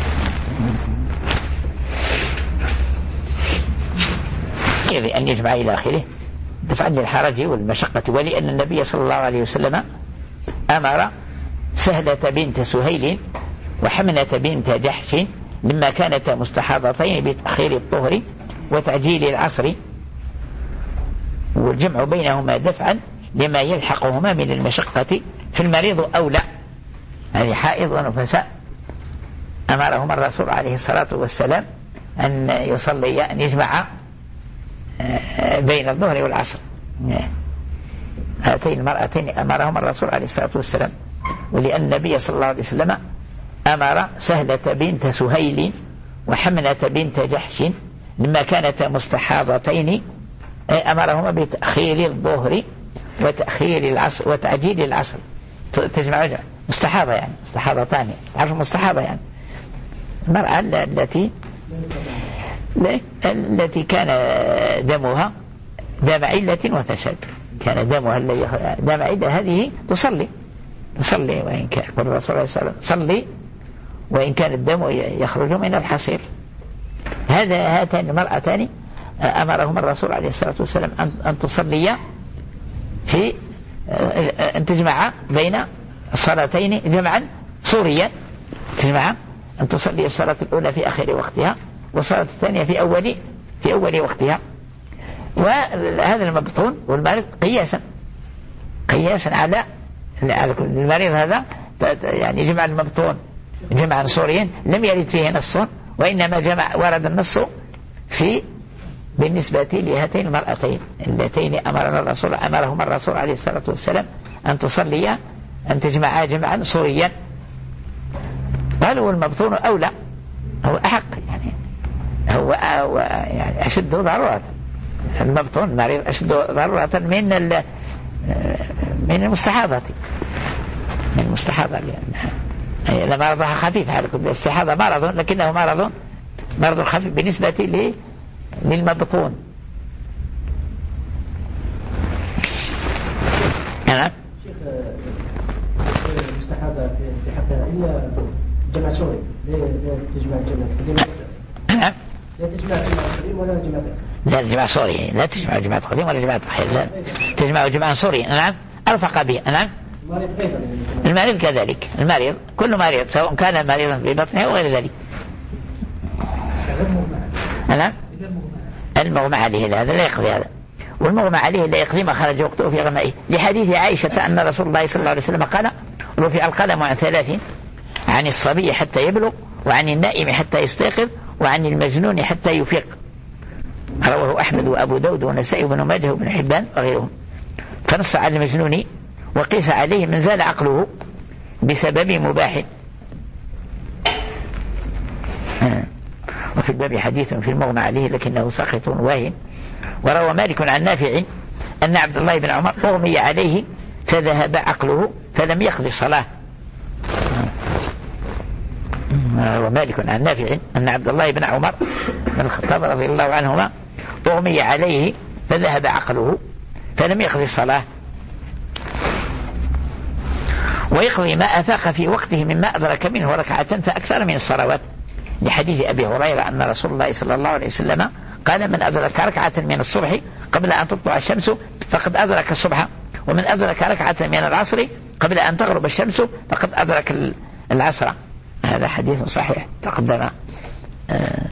يلي أن يجمع إلى آخره دفعا للحرج والمشقة، ولأن النبي صلى الله عليه وسلم أمر سهلة بنت سهيل وحمنة بنت جحش لما كانتا مستحاضتين بتأخير الطهر وتعجيل العصر، والجمع بينهما دفعا لما يلحقهما من المشقة في المريض أو لا، هذه حائض ونفساء. أمرهما الرسول عليه الصلاة والسلام أن يصلي أن يجمع بين الظهر والعصر. هاتين المرأتين أمرهما الرسول عليه الصلاة والسلام، ولأن النبي صلى الله عليه وسلم أمر سهلة بنت سهيل وحمنة بنت جحش لما كانتا مستحاضتين أمرهما بتأخير الظهر وتأخير العصر وتعجيل العصر. تجمع مستحاضة يعني مستحاضتان، تعرف مستحاضة يعني المرأة التي التي كان دمها دم علة وفساد، كان دمها الذي دم علة هذه تصلي تصلي وإن كان الرسول صلى الله عليه وسلم صلي وإن كان الدم يخرج من الحصير. هذا هاتان المرأتان أمرهم الرسول عليه الصلاة والسلام أن تصلي في أن تجمع بين الصلاتين جمعا صوريا، تجمع أن تصلي الصلاة الأولى في آخر وقتها والصلاة الثانية في أول في أول وقتها. وهذا المبطون والمريض قياسا قياسا على المريض هذا يعني جمع المبطون جمعا صوريا لم يرد فيه نص، وإنما جمع ورد النص في بالنسبة لهاتين المرأتين اللتين أمرنا الرسول أمرهما الرسول عليه الصلاة والسلام أن تصليا أن تجمعا جمعا صوريا. قالوا المبطون أولى هو أحق يعني هو يعني أشد ضرورة، المبطون المريض أشد ضرورة من من المستحاضة من المستحاضة لأن مرضها خفيف على كل الاستحاضة مرض لكنه مرض مرض خفيف بالنسبة للمبطون. نعم شيخ المستحاضة في حقها إلا جمع سوري لا تجمع جمع نعم لا تجمع جمع قديم ولا جمع لا تجمع سوري لا تجمع جمع قديم ولا جمع تأخير لا تجمع جمع سوري. نعم أرفق به. نعم المريض كذلك المريض كل مريض سواء كان مريضا في بطنه أو غير ذلك. نعم المغمى عليه هذا لا يقضي هذا، والمغمى عليه لا يقضي ما خرج وقته في غمائه، لحديث عائشة أن رسول الله صلى الله عليه وسلم قال رفع القلم عن ثلاث عن الصبي حتى يبلغ وعن النائم حتى يستيقظ وعن المجنون حتى يفيق. رواه أحمد وأبو داود والنسائي وابن ماجه وابن حبان وغيرهم. فنص على المجنون وقيس عليه من زال عقله بسبب مباح. وفي الباب حديث في المغمى عليه لكنه ساقط واهن. وروى مالك عن نافع أن عبد الله بن عمر أغمي عليه فذهب عقله فلم يقضي الصلاة. ومالك عن نافع أن عبد الله بن عمر بن الخطاب رضي الله عنهما أغمي عليه فذهب عقله فلم يقضي الصلاة. ويقضي ما أفاق في وقته مما أدرك منه ركعة فأكثر من الصلوات، لحديث أبي هريرة أن رسول الله صلى الله عليه وسلم قال من أدرك ركعة من الصبح قبل أن تطلع الشمس فقد أدرك الصبح، ومن أدرك ركعة من العصر قبل أن تغرب الشمس فقد أدرك العصر. هذا حديث صحيح تقدم. آه.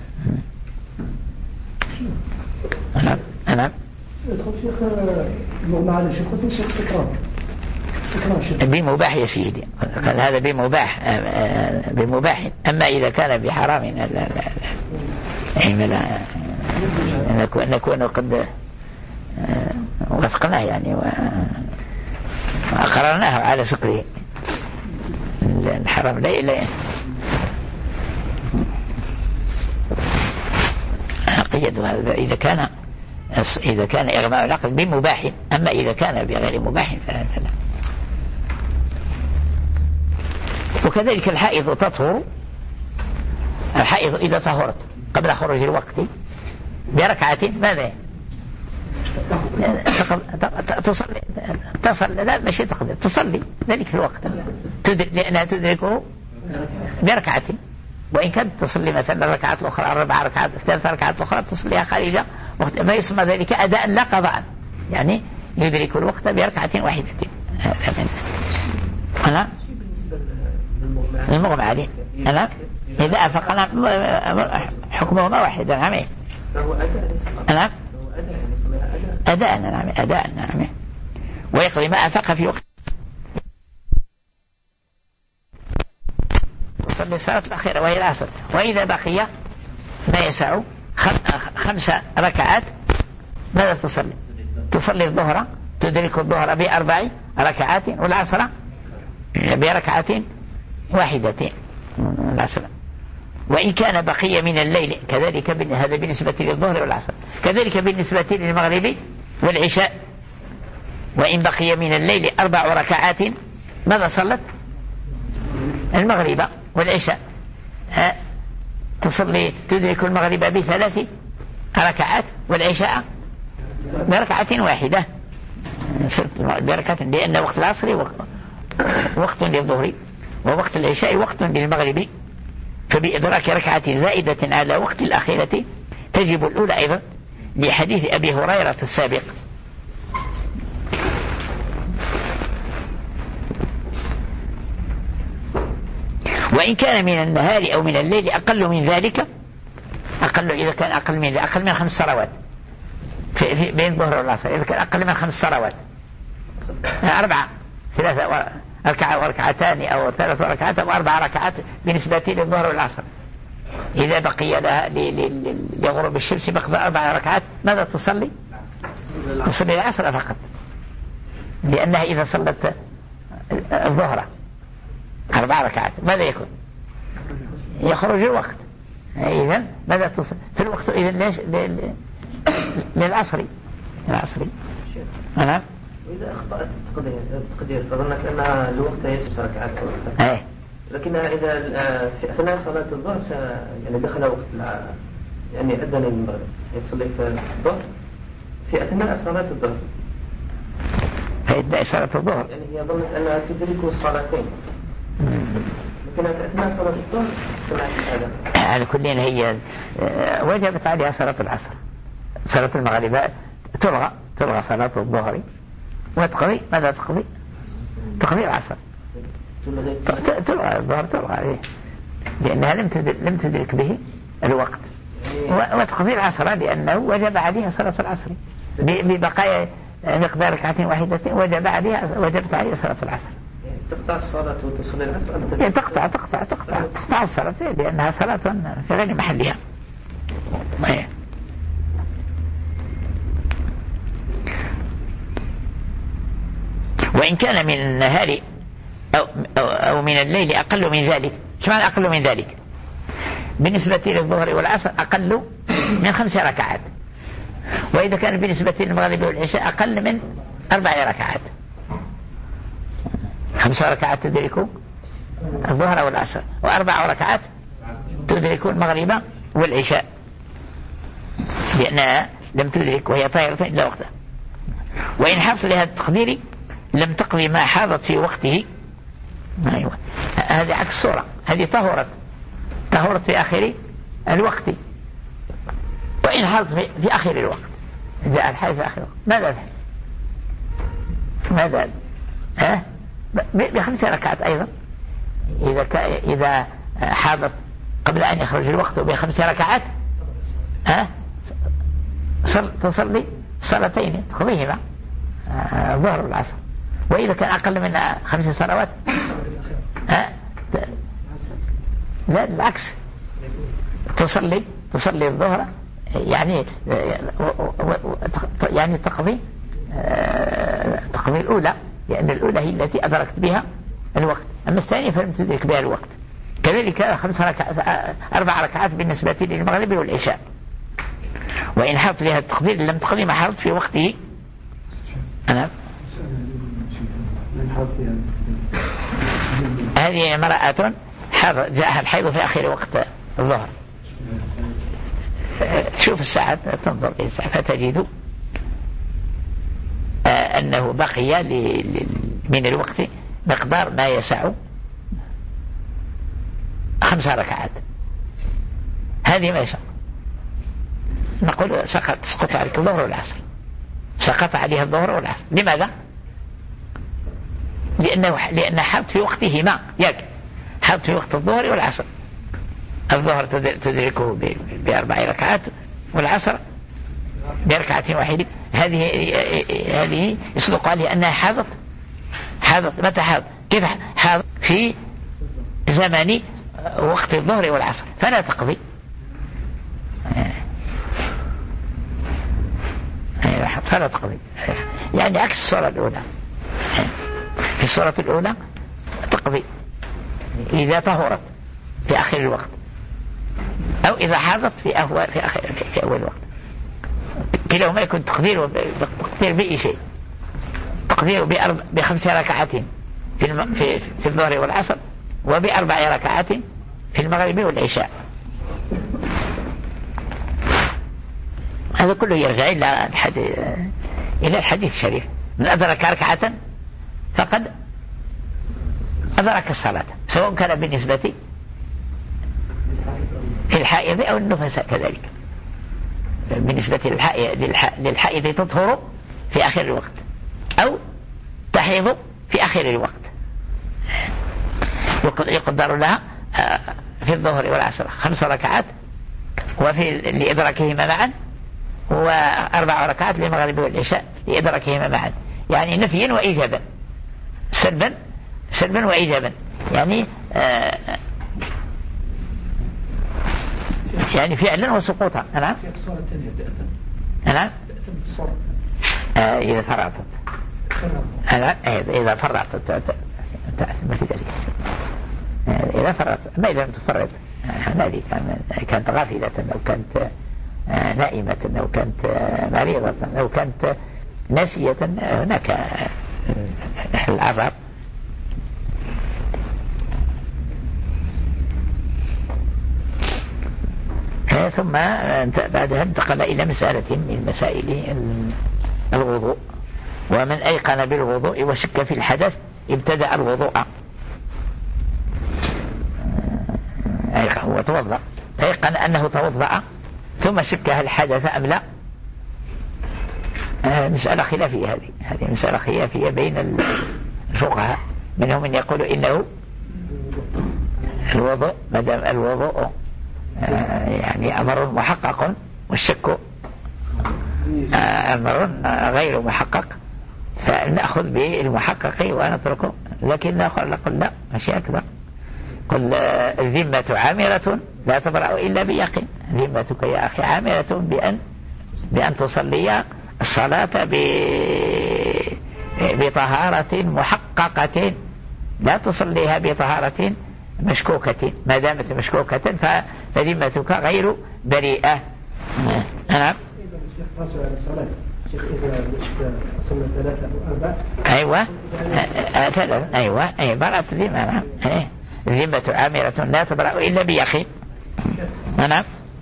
نعم نعم يدخل شيخ مع الشيخ في شيخ سكران سكران بمباح يا سيدي، قال هذا بمباح بمباح، أما إذا كان بحرام لا لا لا لا نكون نكون قد وافقناه يعني وأقررناه على سكره. الحرام لا إلا قيد هذا إذا كان إذا كان إغماء العقل بمباح، أما إذا كان بغير مباح فلا. وكذلك الحائض تطهر، الحائض إذا طهرت قبل خروج الوقت بركعة ماذا تصلي تصلي لا مش تقضي تصلي ذلك الوقت تدرك لأنها تدركه بركعة، وإن كانت تصلي مثلا ركعات أخرى أربع ركعات ثلاث ركعات أخرى تصليها خارجة ما يسمى ذلك أداء لا قضاء، يعني يدرك الوقت بركعة واحدة. أنا المغمى عليه أنا إذا أفق حكمهما واحدا. نعم أنا أداء نعم أداء نعم ويقضي ما أفق في وقت تصلي الصلاة الأخيرة وهي العصر. وإذا بقي ما يسع خمس ركعات ماذا تصلي؟ تصلي الظهر تدرك الظهر بأربع ركعات والعصر بركعة واحدة العصر. وإن كان بقي من الليل كذلك، هذا بالنسبة للظهر والعصر، كذلك بالنسبة للمغرب والعشاء. وإن بقي من الليل أربع ركعات ماذا صلت؟ المغرب والعشاء تصلي تدرك المغرب بثلاث ركعات والعشاء بركعة واحدة بركعة، لأن وقت العصر وقت للظهر ووقت العشاء وقت للمغرب، فبإدراك ركعة زائدة على وقت الأخيرة تجب الأولى أيضا لحديث أبي هريرة السابق. وإن كان من النهار أو من الليل أقل من ذلك، أقل إذا كان أقل من ذلك أقل من خمس صلوات في في بين الظهر والعصر، إذا كان أقل من خمس صلوات أربعة ثلاثة ركعة وركعتان أو ثلاث ركعات أو أربع ركعات بالنسبة للظهر والعصر، إذا بقي لها لغروب الشمس بقضاء أربع ركعات ماذا تصلي؟ تصلي العصر فقط، لأنها إذا صلت الظهر أربع ركعات ماذا يكون؟ يخرج الوقت. إذن ماذا تصل في الوقت إذن ليش للعصر العصر أنا وإذا أخطأت التقدير فظنت أن الوقت يسع ركعات أيه. لكنها إذا في أثناء صلاة الظهر يعني دخل وقت يعني أذن المغرب يصلي في الظهر في أثناء صلاة الظهر في أثناء صلاة الظهر يعني هي ظنت أنها تدرك الصلاتين لكنها في أثناء صلاة الظهر سمعت الأذان. على كلين هي وجبت عليها صلاة العصر، صلاة المغرب تلغى تلغى صلاة الظهر وتقضي ماذا تقضي؟ تقضي العصر تلغى الظهر تلغى لأنها لم تدرك, لم تدرك به الوقت، وتقضي العصر لأنه وجب عليها صلاة العصر ببقايا مقدار ركعة واحدة وجب عليها وجبت عليها صلاة العصر. تقطع الصلاة وتصلي العصر أم تقطع تقطع تقطع تقطع, تقطع الصلاة لأنها صلاة في غير محلها. وإن كان من النهار أو, أو, أو من الليل أقل من ذلك. شو معنى أقل من ذلك؟ بالنسبة للظهر والعصر أقل من خمس ركعات، وإذا كان بالنسبة للمغرب والعشاء أقل من أربع ركعات. خمس ركعات تدركوا الظهر والعصر، وأربع ركعات تدركوا المغرب والعشاء لأنها لم تدرك وهي طاهرة إلا وقتها. وإن حصل لها التقدير لم تقضي ما حاضت في وقته. أيوة. هذه عكس الصورة، هذه طهرت طهرت في آخر الوقت، وإن حاضت في آخر الوقت جاء الحي في آخر الوقت ماذا الحي؟ ماذا ها؟ بخمس ركعات أيضا إذا ك... إذا حاضت قبل أن يخرج الوقت بخمس ركعات ها صل... تصلي صلاتين تقضيهما الظهر والعصر. وإذا كان أقل من خمس صلوات ها لا العكس تصلي تصلي الظهر يعني يعني تقضي تقضي الأولى لأن الأولى هي التي أدركت بها الوقت، أما الثانية فلم تدرك بها الوقت. كذلك خمس ركعات أربع ركعات بالنسبة للمغرب والعشاء. وإن حط لها التقدير لم تقضي ما حضرت في وقته. أنا هذه امرأة جاءها الحيض في آخر وقت الظهر، تشوف الساعة تنظر إلى الساعة فتجد أنه بقي من الوقت مقدار ما يسع خمس ركعات، هذه ما يسع، نقول سقط تسقط عليك الظهر والعصر، سقط عليها الظهر والعصر. لماذا؟ لأنه لأن حط في وقتهما، ياك حط في وقت الظهر والعصر، الظهر تدركه بأربع ركعات والعصر بركعة واحدة. هذه هذه يصدق عليه أنها حاضت حاضت متى حاضت؟ كيف حاضت؟ في زمن وقت الظهر والعصر، فلا تقضي. فلا تقضي، يعني عكس الصورة الأولى. في الصورة الأولى تقضي إذا طهرت في آخر الوقت، أو إذا حاضت في أول في آخر في أول الوقت، كلاهما يكون تقديره تقدير بأي شيء، تقديره بأرب بخمس ركعات في الم... في في الظهر والعصر، وبأربع ركعات في المغرب والعشاء. هذا كله يرجع إلى الحديث إلى الحديث الشريف: من أدرك ركعة فقد أدرك الصلاة، سواء كان بالنسبة للحائض أو النفساء كذلك. بالنسبة للحائض تطهر في آخر الوقت، أو تحيض في آخر الوقت، يقدر لها في الظهر والعصر خمس ركعات، وفي لإدراكهما معا، وأربع ركعات للمغرب والعشاء لإدراكهما معا، يعني نفيا وإيجابا، سلبا سلبا وإيجابا، يعني آه يعني فعلا وسقوطا. نعم. نعم. آه إذا فرطت أنا إذا فرطت ما في ذلك. إذا فرطت، ما إذا لم تفرط هذه كانت غافلة، أو كانت نائمة، أو كانت مريضة، أو كانت ناسية، هناك العذر. ثم بعدها انتقل إلى مسألة من مسائل الوضوء: ومن أيقن بالوضوء وشك في الحدث ابتدأ الوضوء. هو توضأ، أيقن أنه توضأ ثم شك هل حدث أم لا. مسألة خلافية، هذه هذه مسألة خلافية بين الفقهاء، منهم من يقول إنه الوضوء ما دام الوضوء يعني أمر محقق، والشك أمر غير محقق، فنأخذ بالمحقق ونتركه. لكن نقول لا، ماشي هكذا. قل الذمة عامرة لا تبرأ إلا بيقين. ذمتك يا أخي عامرة بأن بأن تصلي الصلاة بطهارة محققة، لا تصليها بطهارة مشكوكة. ما دامت مشكوكة فذمتك غير بريئة. نعم. أيوة ثلاث أيوة أي برأت ذمة. نعم. الذمة عامرة لا تبرأ إلا بيقين. نعم.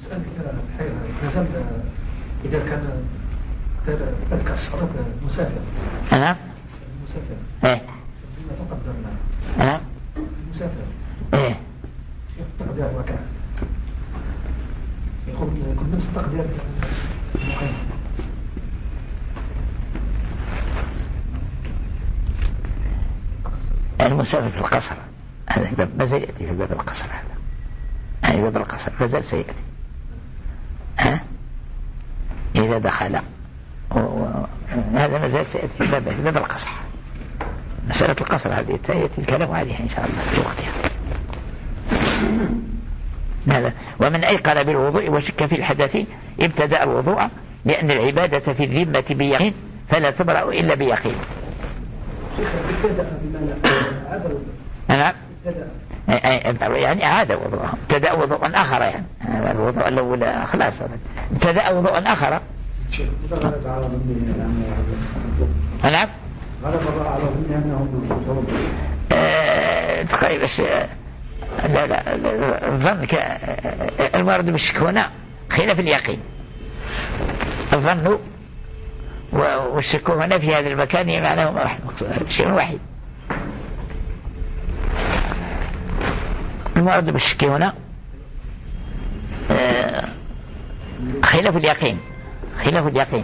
إذا كان تلك الصلاة مسافر. نعم. مسافر. إيه. تقدرنا. نعم. مسافر. إيه. تقدير مكان. يكون يكون نفس تقدير مكان. المسافر في القصر هذا باب ما زال يأتي في باب القصر، هذا يعني باب القصر ما زال سيأتي. ها إذا دخل و... و... هذا ما زال سيأتي في باب باب القصر. مسألة القصر هذه يأتي الكلام عليها إن شاء الله في وقتها. هذا ومن أيقن بالوضوء وشك في الحدث ابتدأ الوضوء، لأن العبادة في الذمة بيقين فلا تبرأ إلا بيقين. نعم. يعني عاد وضوء، ابتدأ وضوءا آخر، يعني هذا الوضوء الأول خلاص، ابتدأ وضوءا آخر. نعم. تقريبا بس لا لا الظن المرض بالشك هنا خلاف اليقين. الظن والشك هنا في هذا المكان معناه شيء واحد. المراد بالشك هنا خلاف اليقين، خلاف اليقين.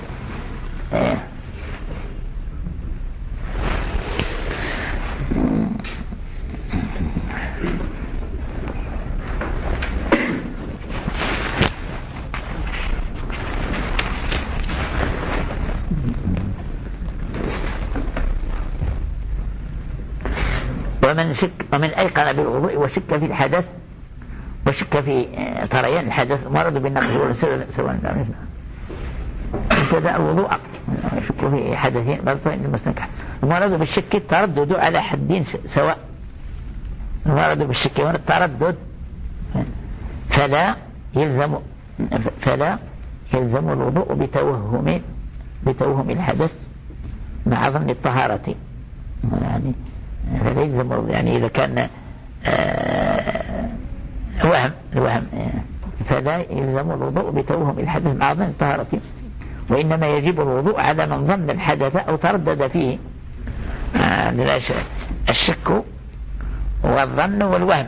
ومن شك ومن أيقن بالوضوء وشك في الحدث وشك في طريان الحدث مرض بالنقل والسر سواء ابتدأ الوضوء يشك في حدثين مرضين المستنكح. المرض بالشك التردد على حدين سواء. المرض بالشك هو التردد، فلا يلزم فلا يلزم الوضوء بتوهم بتوهم الحدث مع ظن الطهارة. يعني فلا يلزم، يعني إذا كان آه وهم الوهم فلا يلزم الوضوء بتوهم الحدث مع ظن الطهارة، وإنما يجب الوضوء على من ظن الحدث أو تردد فيه. آه الشك والظن والوهم.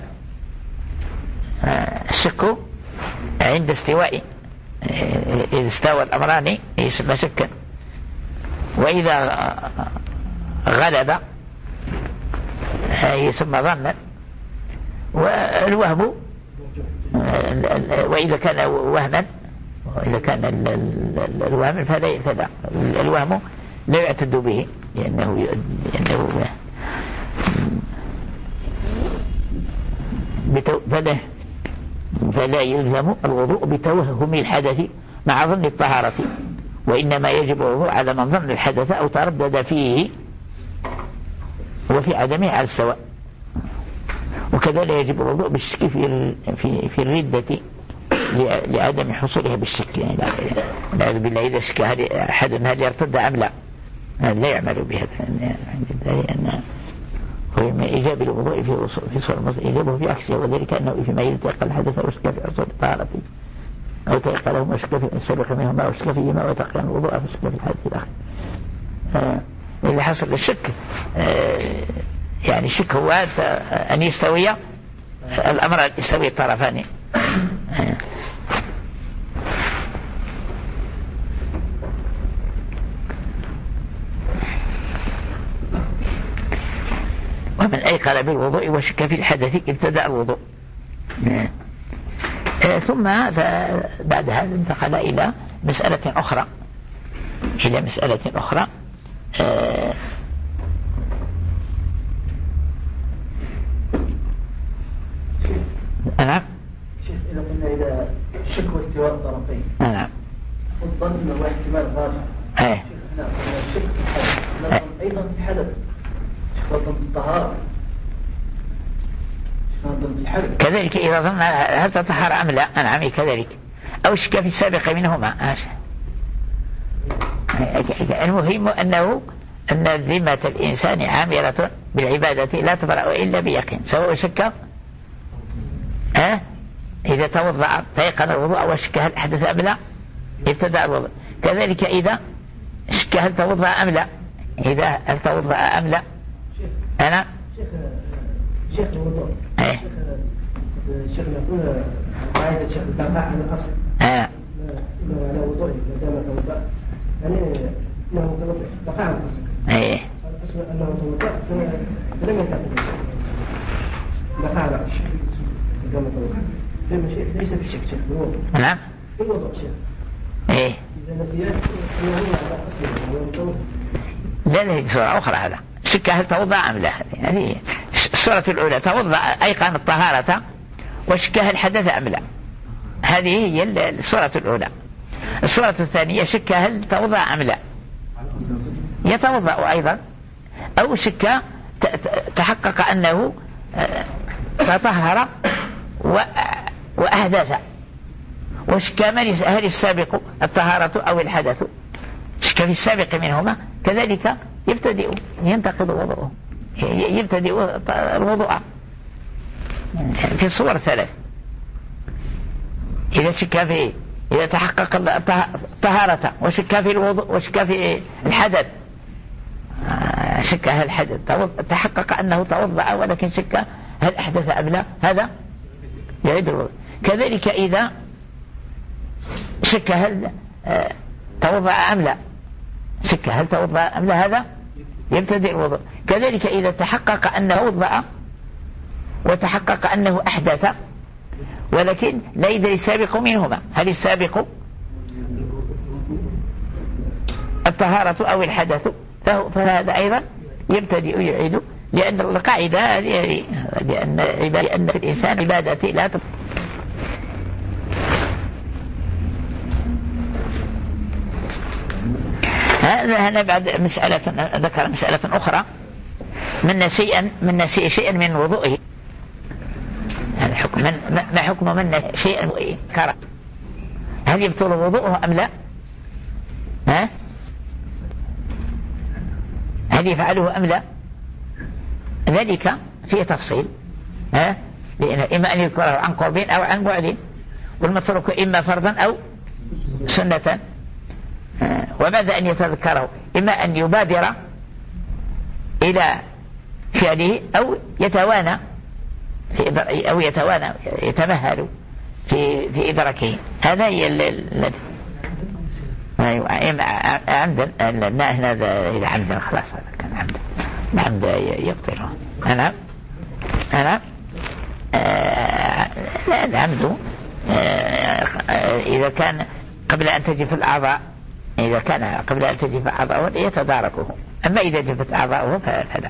آه الشك عند استواء، إذا استوى الأمران يسمى شكا، وإذا غلب يسمى ظنا. والوهم وإذا كان وهما وإذا كان الوهم فلا فلا الوهم لا يعتد به، لأنه لأنه فلا فلا يلزم الوضوء بتوهم الحدث مع ظن الطهارة، وإنما يجب الوضوء على من ظن الحدث أو تردد فيه وفي عدمه على السواء. وكذلك يجب الوضوء بالشك في في في الردة لعدم حصولها بالشك. يعني نعوذ بالله إذا شك أحد هل يرتد أم لا، لا يعمل بها لأن هو من إيجاب الوضوء في في صور المصدر إيجابه في عكسه، وذلك أنه فيما يتيقن الحدث أو شك في حصول الطهارة أو تيقنه ما شك في السابق منهما أو شك فيهما وتيقن الوضوء في شك في الحدث الآخر. اللي حصل الشك يعني الشك هو أن يستوي الأمر يستوي الطرفان. ومن أيقن بالوضوء وشك في الحدث ابتدأ الوضوء. ثم بعد هذا انتقل إلى مسألة أخرى إلى مسألة أخرى نعم. شيخ إذا قلنا إذا شك واستواء الطرفين نعم الظن أنه احتمال راجع. ايه شيخ الشك في الحدث أيضا في الحدث ظن الطهارة ظن الحدث كذلك إذا ظن هل تطهر أم لا. نعم كذلك. أو شك في السابق منهما. المهم أنه أن ذمة الإنسان عامرة بالعبادة لا تبرأ إلا بيقين، سواء شك أه؟ إذا توضأ تيقن الوضوء وشك هل أحدث أم لا ابتدأ الوضوء. كذلك إذا شك هل توضأ أم لا، إذا هل توضأ أم لا. أنا شيخ شيخ الوضوء ايه شيخ يقول قاعدة شيخ البقاء على الأصل اه إنه على وضوء ما دام توضأ، يعني إنه توضأ بقاء على الأصل. ايه الأصل أنه توضأ فلم ينتقل بقاء على الأصل ما دام توضأ. فهم شيء ليس في الشك شيخ الوضوء. نعم في الوضوء شيخ ايه إذا نسيت أنه على أصل. لا لا سورة أخرى. هذا شك هل توضأ أم لا، هذه السورة الأولى توضأ أيقن الطهارة وشك هل حدث أم لا، هذه هي السورة الأولى. السورة الثانية شك هل توضأ أم لا، يتوضأ أيضا. أو شك تحقق أنه تطهر وأحدث، وشك هل السابق الطهارة أو الحدث، شك في السابق منهما كذلك يبتدئ ينتقض وضوءه، يبتدئ الوضوء في صور ثلاث. إذا شك في إذا تحقق الطهارة وشك في الوضوء وشك في الحدث، شك هل الحدث تحقق أنه توضأ ولكن شك هل أحدث أم لا، هذا يعيد الوضوء. كذلك إذا شك هل توضأ أم لا، شك هل توضأ أم لا، هذا يبتدئ الوضوء. كذلك إذا تحقق أنه توضأ وتحقق أنه أحدث ولكن لا يدري السابق منهما، هل السابق الطهارة أو الحدث، فهذا أيضا يبتدئ يعيد، لأن القاعدة لأن, لأن في الإنسان عبادة لا تبقى. هذا هنا بعد مسألة ذكر مسألة أخرى، من نسي من نسي شيئا من وضوئه، هذا حكم من ما حكم من شيئا كره، هل يبطل وضوءه أم لا؟ ها؟ هل يفعله أم لا؟ ذلك فيه تفصيل، ها؟ لأنه إما أن يذكره عن قرب أو عن بعد، والمتروك إما فرضا أو سنة، وماذا أن يتذكره، إما أن يبادر إلى فعله أو يتوانى في أو يتوانى يتمهل في في إدراكه. هذا هي الذي عمدا هذا إذا عمدا خلاص هذا كان عمدا، العمد يبطله. أنا أنا لا العمد إذا كان قبل أن تجف الأعضاء، إذا كان قبل أن تجف أعضاءه يتداركه، أما إذا جفت أعضاءه فلا.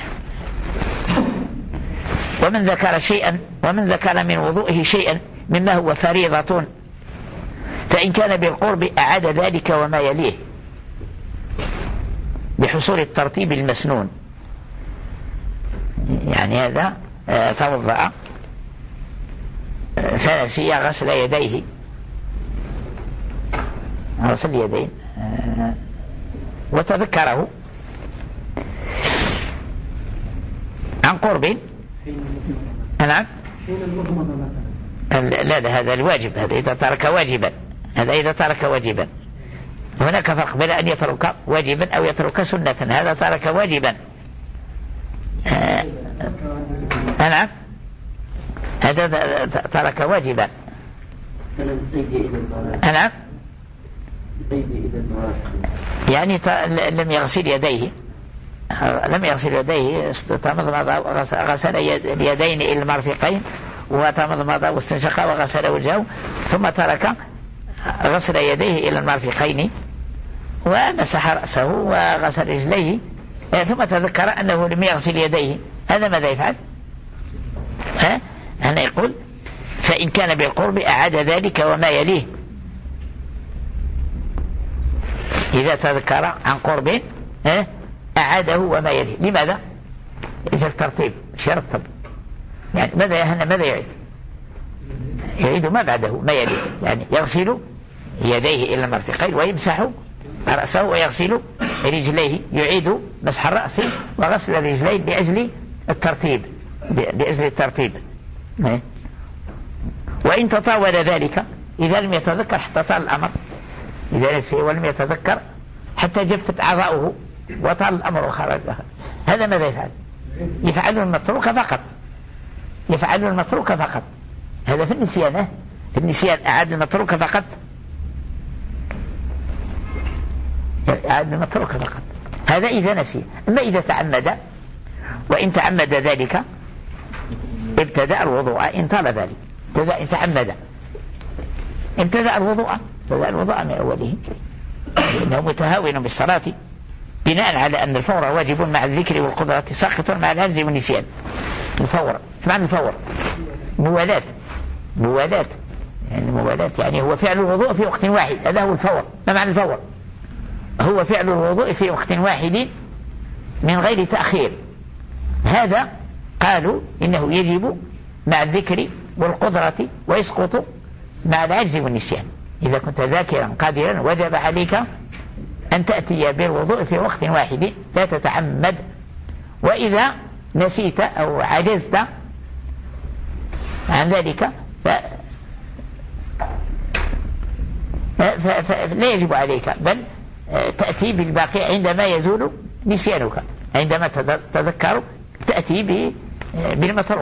ومن ذكر شيئا ومن ذكر من وضوئه شيئا مما هو فريضة فإن كان بالقرب أعاد ذلك وما يليه بحصول الترتيب المسنون. يعني هذا توضأ فنسي غسل يديه، غسل يدين وتذكره عن قرب. نعم لا لا هذا الواجب، هذا إذا ترك واجبا، هذا إذا ترك واجبا. هناك فرق بين أن يترك واجبا أو يترك سنة. هذا ترك واجبا. آه. نعم هذا ترك واجبا. نعم يعني لم يغسل يديه، لم يغسل يديه، تمضمض غسل اليدين إلى المرفقين وتمضمض واستنشق وغسل وجهه، ثم ترك غسل يديه إلى المرفقين ومسح رأسه وغسل رجليه، ثم تذكر أنه لم يغسل يديه. هذا ماذا يفعل؟ ها؟ أنا يقول فإن كان بالقرب أعاد ذلك وما يليه. إذا تذكر عن قرب أعاده وما يليه. لماذا؟ إذا الترتيب شرط، يعني ماذا هنا ماذا يعيد؟ يعيد ما بعده ما يليه، يعني يغسل يديه إلى المرفقين ويمسح رأسه ويغسل رجليه، يعيد مسح الرأس وغسل الرجلين لأجل الترتيب، لأجل الترتيب. وإن تطاول ذلك إذا لم يتذكر حتى طال الأمر، إذا نسي ولم يتذكر حتى جفت أعضاؤه وطال الأمر وخرج، هذا ماذا يفعل؟ يفعل المتروك فقط، يفعل المتروك فقط. هذا في النسيان، في النسيان أعاد المتروك فقط، أعاد المتروك فقط. هذا إذا نسي. أما إذا تعمد، وإن تعمد ذلك ابتدأ الوضوء إن طال ذلك، إن تعمد ابتدأ الوضوء، ابتدأ الوضوء من أوله، لأنه متهاون بالصلاة بناء على أن الفور واجب مع الذكر والقدرة ساقط مع الهمز والنسيان. الفور معنى الفور موالاة، موالاة يعني موالاة يعني هو فعل الوضوء في وقت واحد، هذا هو الفور. ما معنى الفور؟ هو فعل الوضوء في وقت واحد من غير تأخير. هذا قالوا إنه يجب مع الذكر والقدرة ويسقط مع العجز والنسيان. إذا كنت ذاكرا قادرا وجب عليك أن تأتي بالوضوء في وقت واحد لا تتعمد، وإذا نسيت أو عجزت عن ذلك ف... فلا يجب عليك، بل تأتي بالباقي عندما يزول نسيانك، عندما تذكر تأتي بالمتروك.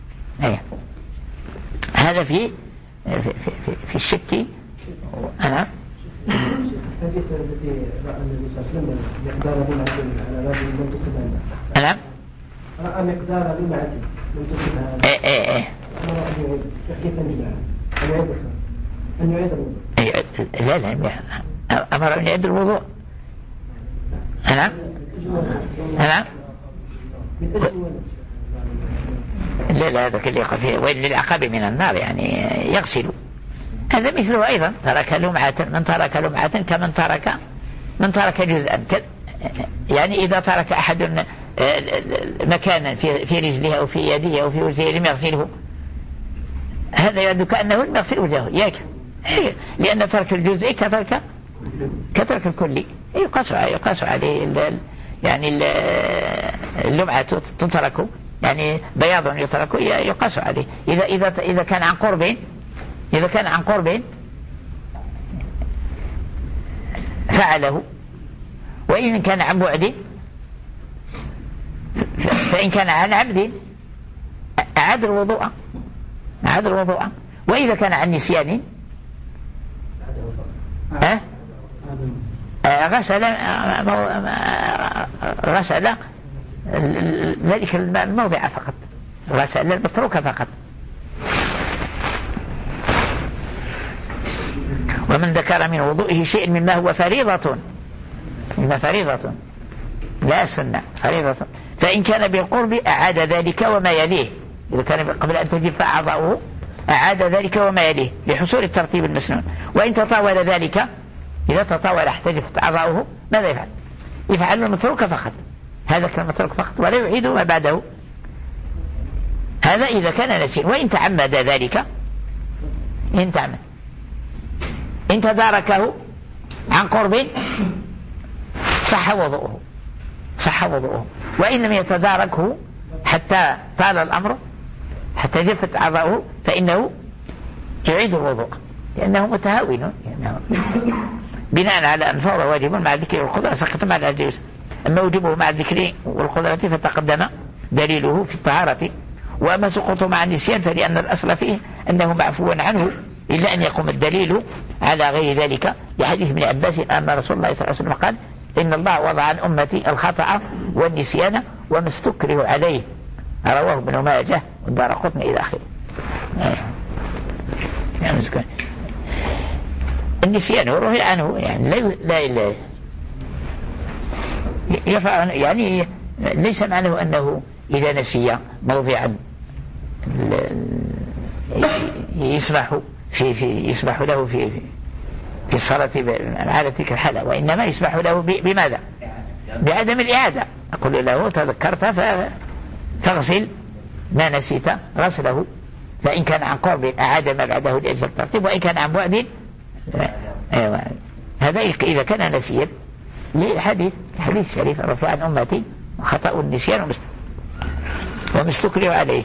هذا في في في, في الشك. أنا الحديث التي رأى النبي صلى الله عليه وسلم مقدار لمعة على رجل لم تصبها. نعم. رأى مقدار لمعة لم تصبها. إيه إيه إيه. كيف نجمع؟ أن يعيد أن يعيد الوضوء. لا لا أمر أن يعيد الوضوء. نعم. نعم. لا لا هذا اللي يقع فيه ويل للعقاب من النار، يعني يغسل. هذا مثله أيضا ترك لمعة، من ترك لمعة كمن ترك من ترك جزءا، يعني إذا ترك أحد مكانا في في رجله أو في يده أو في وجهه لم يغسله، هذا يعد كأنه لم يغسل وجهه، ياك لأن ترك الجزء كترك كترك الكلي. يقاس يقاس عليه يعني اللمعة تترك، يعني بياض يترك يقاس عليه. إذا إذا إذا كان عن قرب إذا كان عن قرب فعله، وإن كان عن بعد فإن كان عن عبد أعاد الوضوء أعاد الوضوء وإذا كان عن نسيان أه؟ غسل غسل ذلك الموضع فقط، غسل المتروك فقط. ومن ذكر من وضوئه شيء مما هو فريضة مما فريضة لا سنة فريضة، فإن كان بالقرب أعاد ذلك وما يليه. إذا كان قبل أن تجف أعضاؤه أعاد ذلك وما يليه لحصول الترتيب المسنون. وإن تطاول ذلك، إذا تطاول احتجفت أعضاؤه ماذا يفعل؟ يفعل المتروك فقط، هذا كان المتروك فقط ولا يعيد ما بعده. هذا إذا كان نسيا. وإن تعمد ذلك، إن تعمد إن تداركه عن قرب صح وضوءه صح وضوءه وإن لم يتداركه حتى طال الأمر حتى جفت أعضاؤه فإنه يعيد الوضوء، لأنه متهاون، لأنه بناء على أن الفور واجب مع الذكر والقدرة سقط مع الجوز. أما وجوبه مع الذكر والقدرة فتقدم دليله في الطهارة. وأما سقوطه مع النسيان فلأن الأصل فيه أنه معفو عنه إلا أن يقوم الدليل على غير ذلك، لحديث ابن عباس أن رسول الله صلى الله عليه وسلم قال: إن الله وضع عن أمتي الخطأ والنسيان وما استكره عليه، رواه ابن ماجه والدارقطني إلى آخره. النسيان روي عنه، يعني لا لا يفعل، يعني ليس معناه أنه إذا نسي موضعا يسمح في في يسمح له في في الصلاة على تلك الحالة، وإنما يسمح له بماذا؟ بعدم الإعادة. أقول له تذكرت فاغسل ما نسيت غسله، فإن كان عن قرب أعاد ما بعده لأجل الترتيب، وإن كان عن بعد أيوة. هذا إذا كان نسيا، لحديث حديث شريف: رفع عن أمتي خطأ النسيان وما استكره عليه.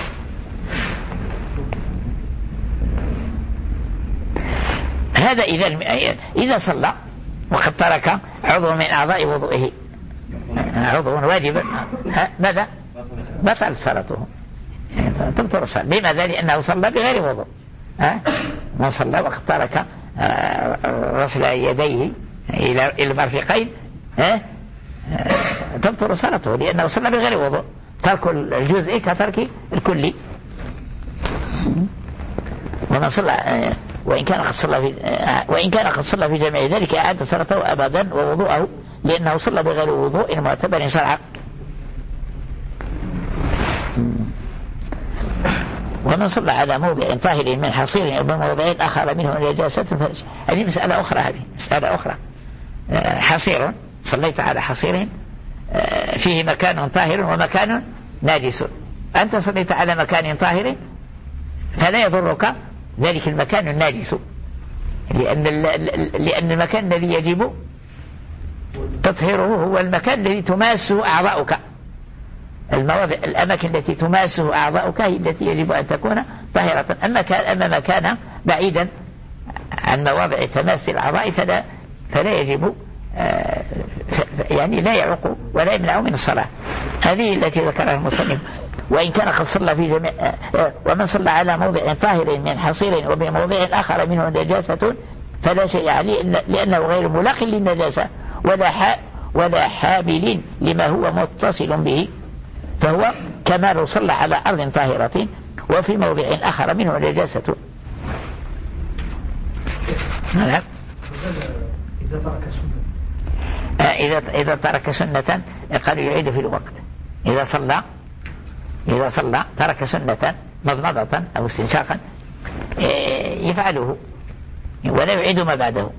هذا إذا إذا صلى وقد ترك عضو من أعضاء وضوئه، عضو واجب، ماذا؟ بطل صلاته، تبطل الصلاة. لماذا؟ لأنه صلى بغير وضوء. من صلى وقد ترك غسل يديه إلى المرفقين تبطل صلاته، لأنه صلى بغير وضوء. ترك الجزء كترك الكلي. ومن صلى وإن كان قد صلى في وإن كان قد صلى في جميع ذلك أعاد صلاته أبدا ووضوءه، لأنه صلى بغير وضوء معتبر شرعا. ومن صلى على موضع طاهر من حصير أو من موضع آخر منه نجاسة فرج. هذه مسألة أخرى، هذه مسألة أخرى. حصير، صليت على حصير فيه مكان طاهر ومكان ناجس، أنت صليت على مكان طاهر فلا يضرك ذلك المكان الناجس، لأن لأن المكان الذي يجب تطهيره هو المكان الذي تماسه أعضاؤك. المواضع الأماكن التي تماسه أعضاؤك هي التي يجب أن تكون طاهرة. أما كان أما ما كان بعيدا عن مواضع تماس الأعضاء فلا, فلا يجب يعني لا يعوق ولا يمنع من الصلاة. هذه التي ذكرها المصنف. وإن كان قد صلى في جميع ومن صلى على موضع طاهر من حصير وبموضع آخر منه نجاسة فلا شيء عليه لأنه غير ملاق للنجاسة ولا ولا حامل لما هو متصل به، فهو كما لو صلى على أرض طاهرة وفي موضع آخر منه نجاسة. نعم. إذا ترك سنة إذا إذا ترك سنة قالوا يعيد في الوقت. إذا صلى إذا صلى ترك سنة مضمضة أو استنشاقا يفعله ولا يعيد ما بعده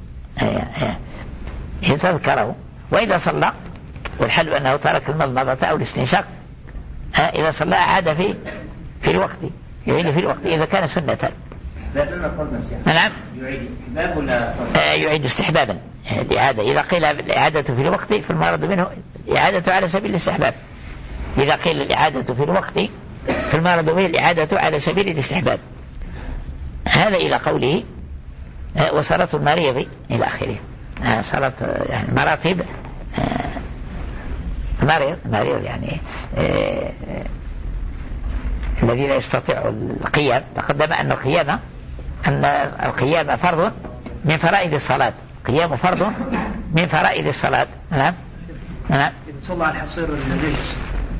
يتذكره. وإذا صلى والحل أنه ترك المضمضة أو الاستنشاق إذا صلى أعاد في في الوقت يعيد في الوقت إذا كان سنة. نعم يعيد استحباب ولا يعيد استحبابا الإعادة. إذا قيل الإعادة في الوقت فالمراد منه إعادة على سبيل الاستحباب. إذا قيل الإعادة في الوقت فالمراد به الإعادة على سبيل الاستحباب. هذا إلى قوله وصلاة المريض إلى آخره. صلاة يعني مراتب مريض مريض يعني الذي لا يستطيع القيام. تقدم أن القيام أن القيام فرض من فرائض الصلاة. قيام فرض من فرائض الصلاة. نعم نعم. صلى على الحصير النجس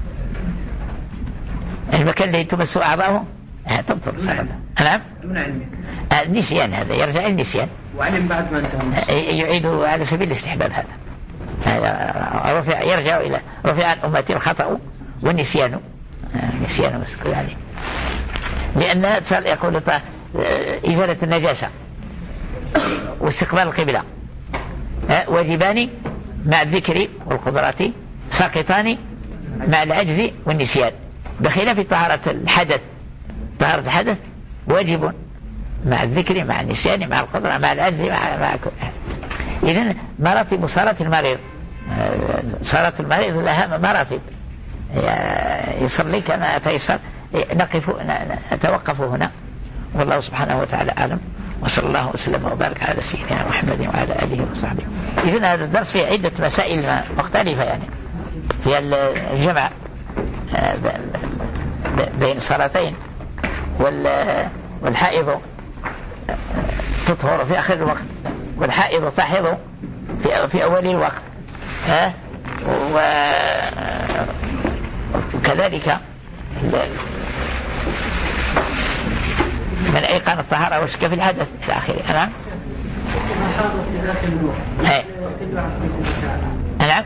المكان الذي تمس أعضاؤه تبطل صلاته. نعم دون علم النسيان. هذا يرجع النسيان وعلم بعد ما انتهى يعيده على سبيل الاستحباب. هذا هذا رفع يرجع إلى رفع عن أمتي الخطأ والنسيان نسيان مسكوا عليه لأن يقول إزالة النجاسة واستقبال القبلة واجبان مع الذكر والقدرات ساقطان مع العجز والنسيان بخلاف طهارة الحدث. طهارة الحدث واجب مع الذكر مع النسيان مع القدرة مع العجز مع, مع إذن مراتب صلاة المريض. صلاة المريض لها مراتب يصلي كما تيسر. نقف نتوقف هنا والله سبحانه وتعالى أعلم وصلى الله وسلم وبارك على سيدنا محمد وعلى آله وصحبه. إذن هذا الدرس فيه عدة مسائل مختلفة يعني في الجمع بين الصلاتين. والحائض تطهر في آخر الوقت والحائض تحيض في في أول الوقت ها وكذلك من أيقن الطهارة وشك في الحدث إلى آخره. نعم نعم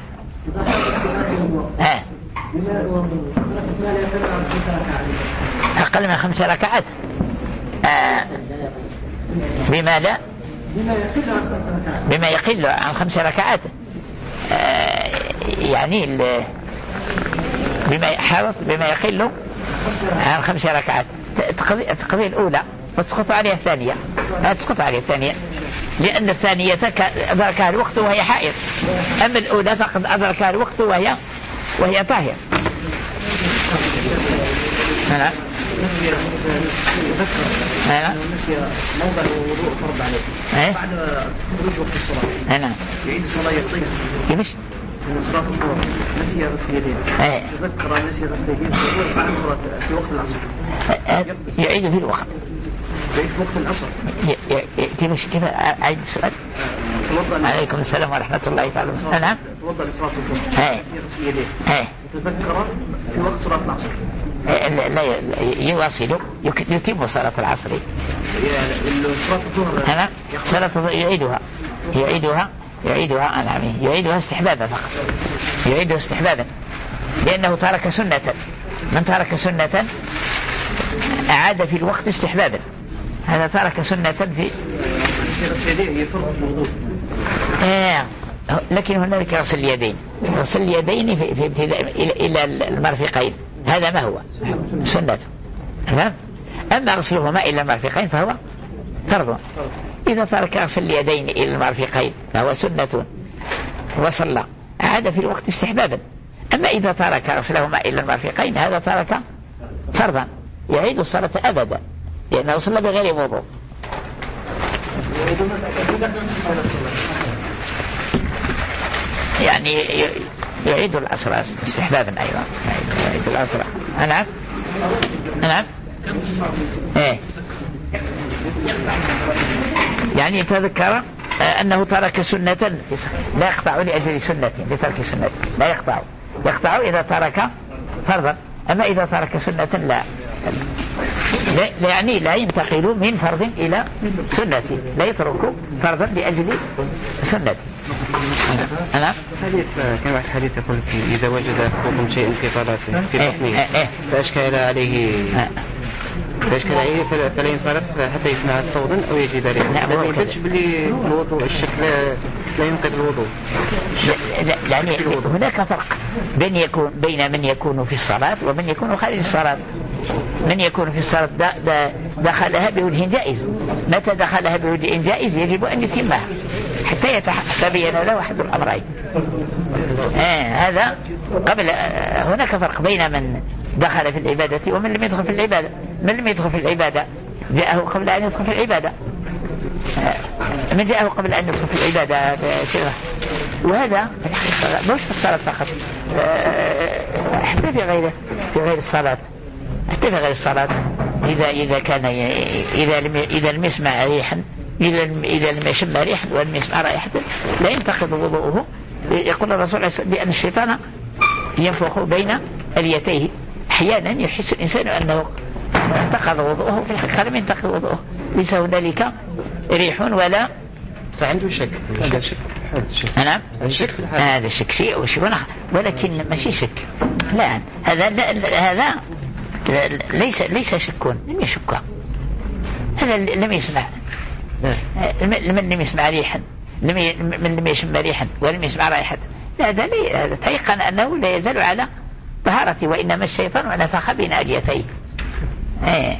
أقل من خمس ركعات آه. بما لا بما يقل عن خمس ركعات آه. يعني بما حرص بما يقل عن خمس ركعات تقضي الأولى وتسقط عليها الثانية. تسقط عليها الثانية لأن الثانية أدركها الوقت وهي حائض. أما الأولى فقد أدركها الوقت وهي وهي طاهرة. نعم نعم موضع الوضوء فرض عليه بعد خروج وقت الصلاة. نعم يعيد الصلاة يطيح كيفش صلاة الظهر نسي غسل يديه تذكر نسي غسل يديه بعد صلاة في وقت العصر يعيد في الوقت يعيد في وقت العصر. كيفش كيف أعيد السؤال؟ عليكم السلام ورحمة الله تعالى. نعم توضأ لصلاة الظهر نسي غسل يديه تذكر في وقت صلاة العصر لا يواصل يتم صلاة العصر. صلاة صلاة الظهر يعيدها يعيدها يعيدها نعم يعيدها استحبابا فقط. يعيدها استحبابا لأنه ترك سنة. من ترك سنة أعاد في الوقت استحبابا. هذا ترك سنة في آه. لكن هناك غسل اليدين غسل اليدين في, في ابتداء إلى المرفقين هذا ما هو سنته. أما غسلهما إلى المرفقين فهو فرض. إذا ترك غسل اليدين إلى المرفقين فهو سنة وصلى أعاد في الوقت استحبابا. أما إذا ترك غسلهما إلى المرفقين هذا ترك فرضا يعيد الصلاة أبدا لأنه صلى بغير وضوء. يعني يعيد الأسرى استحبابا أيضا، يعيد الأسرى. نعم نعم إيه يعني تذكر أنه ترك سنة لا يقطع لأجل سنة، لترك سنة لا يقطع، يقطع إذا ترك فرضا، أما إذا ترك سنة لا، لا يعني لا ينتقل من فرض إلى سنة، لا يترك فرضا لأجل سنة. أنا حديث كان واحد حديث يقول لك إذا وجد أحدكم شيء في صلاته في بطنه فأشكل عليه فأشكل عليه فلا ينصرف حتى يسمع صوتا أو يجد ريحا. ما يدلش بلي الوضوء الشك لا ينقض الوضوء. يعني هناك فرق بين يكون بين من يكون في الصلاة ومن يكون خارج الصلاة. من يكون في الصلاة دخلها بوجه جائز، متى دخلها بوجه جائز يجب أن يتمها حتى يتبين له أحد الأمرين. آه هذا قبل. آه هناك فرق بين من دخل في العبادة ومن لم يدخل في العبادة. من لم يدخل في العبادة جاءه قبل أن يدخل في العبادة، آه من جاءه قبل أن يدخل في العبادة وهذا في الحقيقة مش في الصلاة فقط، آه حتى في غيره، في غير الصلاة، حتى في غير الصلاة. إذا إذا كان إذا لم إذا لم يسمع ريحا، إذا إذا لم يشم ريحا ولم يسمع رائحة لا ينتقض وضوءه. يقول الرسول بأن الشيطان ينفخ بين اليتيه، أحيانا يحس الإنسان أنه انتقض وضوءه، في الحقيقة لم ينتقض وضوءه، ليس هنالك ريح ولا عنده شك. هذا شك. نعم هذا شك شيء وشيء، ولكن ماشي شك. لا هذا لا هذا ليس ليس شك، لم يشك، هذا لم يسمع، من لم يسمع ريحا، من لم يشم ريحا ولم يسمع رائحة، هذا تيقن أنه لا يزال على طهارته، وإنما الشيطان نفخ بين اليتيه. ايه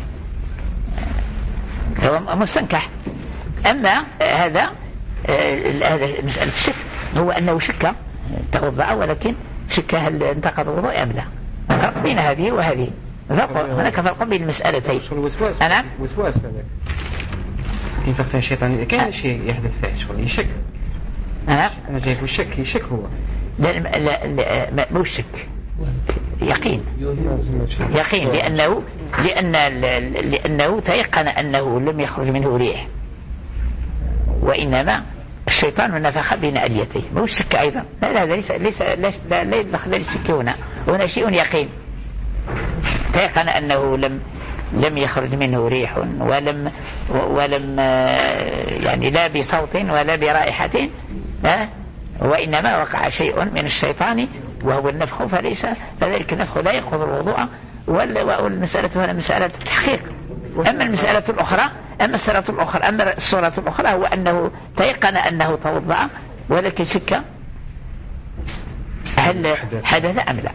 هو مستنكح. أما هذا هذا مسألة الشك، هو أنه شك توضع ولكن شك هل انتقض وضوء أم لا. فرق بين هذه وهذه، هناك فرق بين المسألتين. أنا وسواس هذاك ينفخ فيه الشيطان، كان شيء يحدث فيه شغل يشك. أنا أنا جاي في الشك، يشك هو لا لا لا مو شك، يقين يقين لأنه لأن لأنه تيقن أنه لم يخرج منه ريح، وإنما الشيطان نفخ بين اليتيه، مو الشك أيضا. لا لا ليس ليس لا لا يدخل الشك هنا، هنا شيء يقين، تيقن أنه لم لم يخرج منه ريح ولم ولم يعني لا بصوت ولا برائحة، وإنما وقع شيء من الشيطان وهو النفخ، فليس فذلك النفخ لا يأخذ الوضوء، والمسألة هنا مسألة تحقيق. أما المسألة الأخرى أما الصورة الأخرى أما الصورة الأخرى هو أنه تيقن أنه توضأ ولكن شك هل حدث أم لا.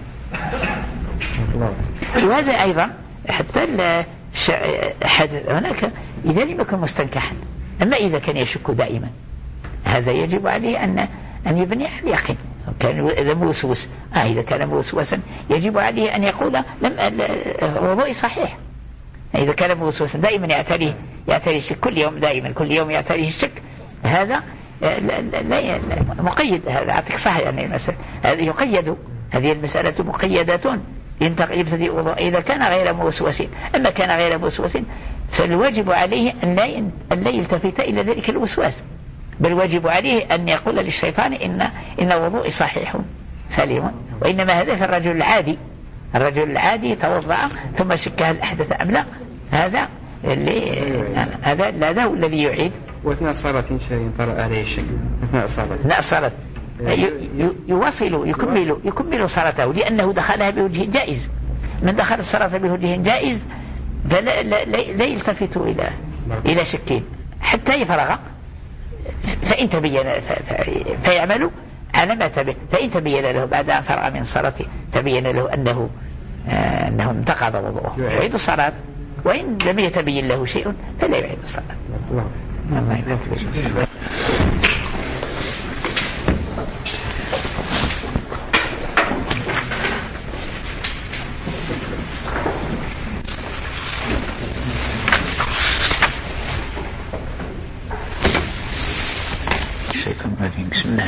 وهذا أيضا حتى حدث هناك إذا لم يكن مستنكحا. أما إذا كان يشك دائما هذا يجب عليه أن أن يبني على اليقين. كان إذا موسوس آه إذا كان موسوسا يجب عليه أن يقول لم وضوئي صحيح. إذا كان موسوسا دائما يعتريه يعتريه الشك كل يوم، دائما كل يوم يعتريه الشك، هذا لا, لا, لا مقيد. هذا أعطيك صح يعني المسألة هذه يقيد، هذه المسألة مقيدة يبتدئ وضوء إذا كان غير موسوس. أما كان غير موسوس فالواجب عليه أن لا أن لا يلتفت إلى ذلك الوسواس، بل واجب عليه أن يقول للشيطان إن إن وضوئي صحيح سليم. وإنما هذا في الرجل العادي، الرجل العادي توضأ ثم شك هل أحدث أم لا، هذا اللي هذا لا ده الذي يعيد. وأثناء الصلاة إن شاء ينطرأ عليه الشك أثناء الصلاة أثناء الصلاة يواصل يكمل يكمل صلاته، لأنه دخلها بوجه جائز. من دخل الصلاة بوجه جائز فلا لا, لا يلتفت إلى إلى شكين حتى يفرغ، فإن تبين فيعمل على ما تبين، فإن تبين له بعد أن فرغ من صلاته تبين له أنه آه أنه انتقض وضوءه يعيد الصلاة، وإن لم يتبين له شيء فلا يعيد الصلاة. الله يبارك.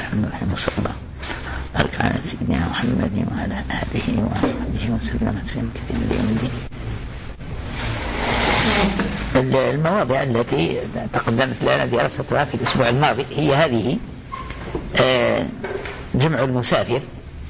الرحمن الرحيم صلى الله بارك على سيدنا محمد وعلى آله وصحبه وسلم تسليما كثيرا إلى يوم الدين. المواضع التي تقدمت لنا دراستها في الأسبوع الماضي هي هذه: جمع المسافر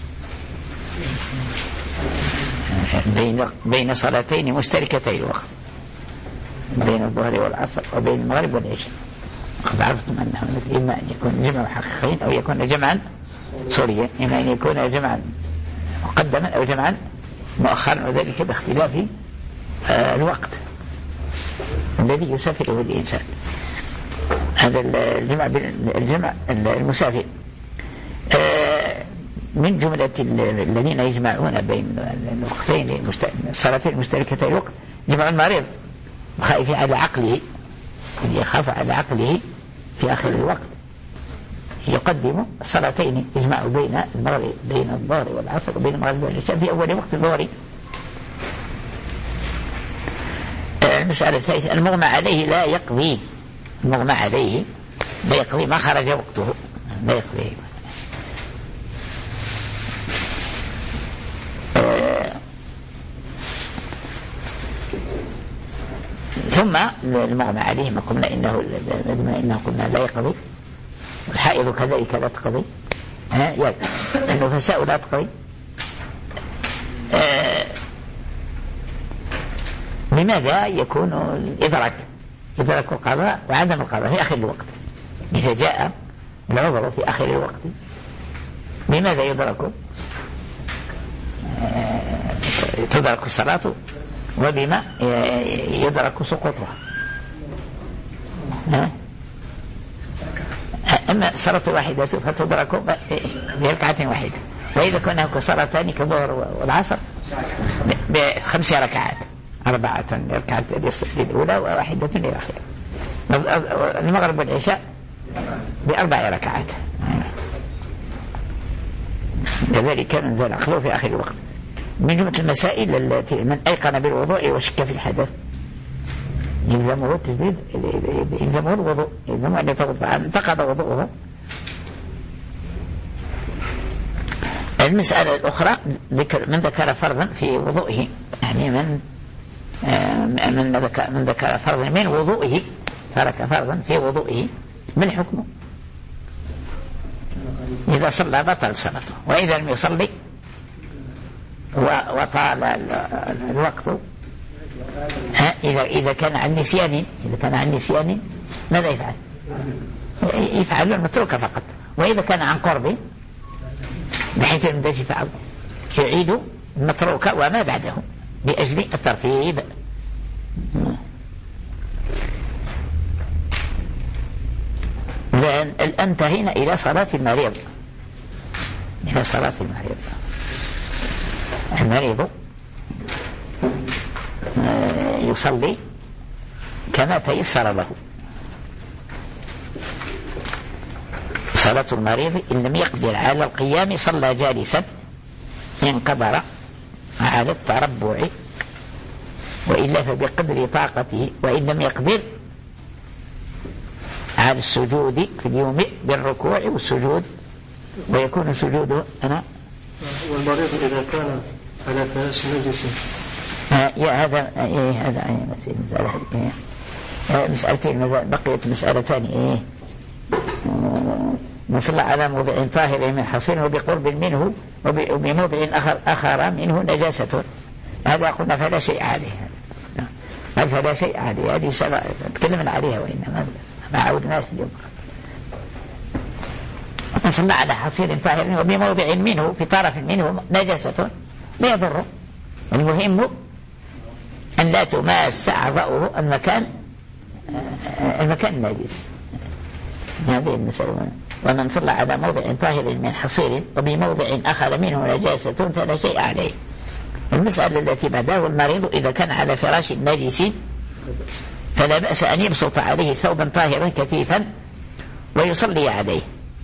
بين بين صلاتين مشتركتي الوقت، بين الظهر والعصر وبين المغرب والعشاء. وقد عرفتم أنه إما أن يكون جمع حقيقيا أو يكون جمعا صوريا، إما أن يكون جمعا مقدما أو جمعا مؤخرا، وذلك باختلاف الوقت الذي يسافره الإنسان. هذا الجمع الجمع المسافر من جملة الذين يجمعون بين الوقتين الصلاتين المشتركتين الوقت جمع المريض خائف على عقله، يخاف على عقله في آخر الوقت، يقدم الصلاتين، يجمع بين المغرب بين الظهر والعصر وبين المغرب والعشاء في أول وقت الظهر. المسألة الثالثة: المغمى عليه لا يقضي، المغمى عليه لا يقضي ما خرج وقته، لا يقضي. ثم المغمى عليه ما قلنا إنه إنه قلنا لا يقضي، الحائض كذلك لا تقضي، ها النفساء لا تقضي. لماذا يكون الإدراك إدراك القضاء وعدم القضاء في آخر الوقت؟ إذا جاء العذر في آخر الوقت بماذا يدرك؟ تدرك الصلاة وبما يدرك سقوطها. أما صلاة واحدة فتدرك بركعة واحدة، وإذا كان هناك صلاتان كالظهر والعصر بخمس ركعات، أربعة ركعة الأولى وواحدة للأخيرة. المغرب والعشاء بأربع ركعات، كذلك من ذا العقل في آخر الوقت. من جملة المسائل التي من أيقن بالوضوء وشك في الحدث يلزمه التجديد، يلزمه الوضوء، يلزمه أن يتوضأ، انتقض وضوءه. المسألة الأخرى: ذكر من ذكر فرضا في وضوئه، يعني من من ذكر من ذكر فرضا من وضوئه، ترك فرضا في وضوئه، ما الحكم؟ إذا صلى بطل صلاته، وإذا لم يصلي وطال الوقت، إذا إذا كان عن نسيان إذا كان عن نسيان ماذا يفعل؟ يفعل المتروك فقط. وإذا كان عن قرب بحيث لم يفعل يعيد المتروك وما بعده لأجل الترتيب. الآن انتهينا إلى صلاة المريض، إلى صلاة المريض. المريض يصلي كما تيسر له. صلاة المريض إن لم يقدر على القيام صلى جالسا إن قدر على التربع، وإلا فبقدر طاقته، وإن لم يقدر على السجود في اليوم بالركوع والسجود، ويكون سجوده أنا والمريض إذا كان على فراش نجس. آه يا هذا إيه هذا إيه مسألة إيه آه مسألتين، بقيت مسألتان. إيه من صلى على موضع طاهر من حصين وبقرب منه وبموضع آخر آخر منه نجاسة، هذا قلنا فلا شيء عليه، هذا فلا شيء عليه، هذه سبع تكلمنا عليها وإنما ما عودناش اليوم. من صلى على حصير طاهر وبموضع منه في طرف منه نجاسة لا يضر، المهم أن لا تماس أعضاؤه المكان المكان النجس. هذه المسألة. ومن صلى على موضع طاهر من حصير وبموضع آخر منه نجاسة فلا شيء عليه. المسألة التي بعدها: المريض إذا كان على فراش نجس فلا بأس أن يبسط عليه ثوبا طاهرا كثيفا ويصلي عليه.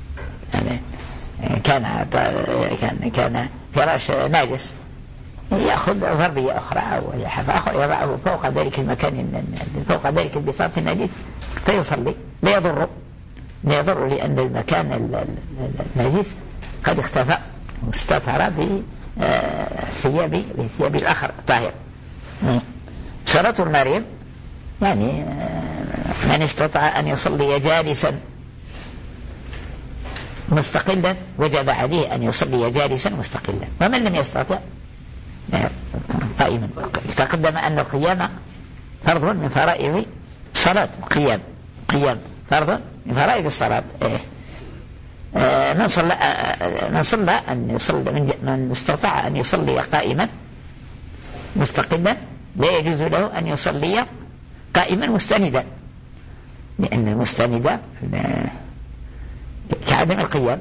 كان كان كان فراش ناجس يأخذ ضربية أخرى أو لحافة أخرى يضعه فوق ذلك المكان فوق ذلك البساط النجس فيصلي لا يضر، لا يضر لأن المكان النجس قد اختفى واستطهر بالثياب بالثياب الآخر طاهر. صلاة المريض يعني من استطاع أن يصلي جالسا مستقلا وجب عليه أن يصلي جالسا مستقلا، ومن لم يستطع قائما. تقدم أن القيام فرض من فرائض الصلاة. قيام قيام فرض من فرائض الصلاة. إيه. آه من صلى آه من صلى أن يصلي من, من استطاع أن يصلي قائما مستقلا لا يجوز له أن يصلي قائما مستندا، لأن المستند كعدم القيام.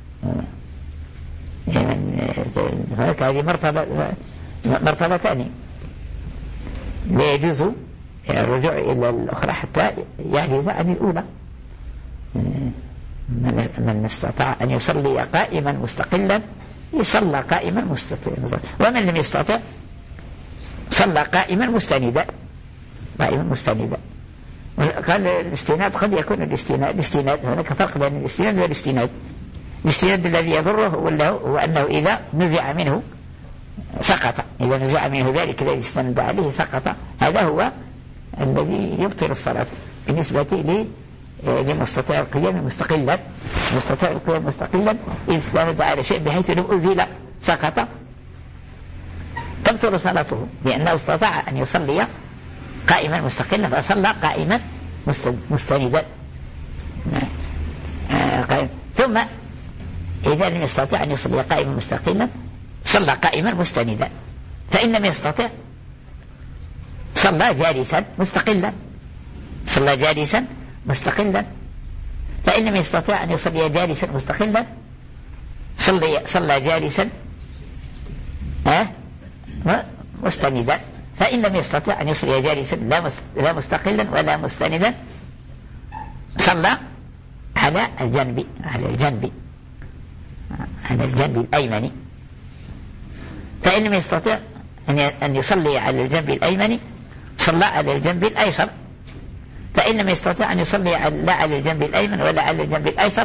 هناك هذه مرتبة مرتبتان، لا يجوز الرجوع إلى الأخرى حتى يعجز عن الأولى. من استطاع أن يصلي قائما مستقلا يصلى قائما مستقلا، ومن لم يستطع صلى قائما مستندا قائما مستندا. قال الاستناد قد يكون الاستناد الاستناد هناك فرق بين الاستناد والاستناد. الاستناد الذي يضره هو أنه إذا نزع منه سقط، إذا نزع منه ذلك الذي استند عليه سقط. هذا هو الذي يبطل الصلاة بالنسبة لمستطيع القيام مستقلا. مستطيع القيام مستقلا إذا استند على شيء بحيث لو أزيل سقط تبطل صلاته، لأنه استطاع أن يصلي قائما مستقلا فصلى قائما مستندا. ثم إذا لم يستطع أن يصلي قائما مستقلا صلى قائما مستندا، فإن لم يستطع صلى جالسا مستقلا صلى جالسا مستقلا فإن لم يستطع أن يصلي جالسا مستقلا صلى صلى جالسا أه؟ مستندا، فإن لم يستطع أن يصلي جالسا لا مستقلا ولا مستندا صلى على الجنب على الجنب على الجنب الأيمن. فإن لم يستطع أن يصلي على الجنب الأيمن صلى على الجنب الأيسر، فإن لم يستطع أن يصلي لا على الجنب الأيمن ولا على الجنب الأيسر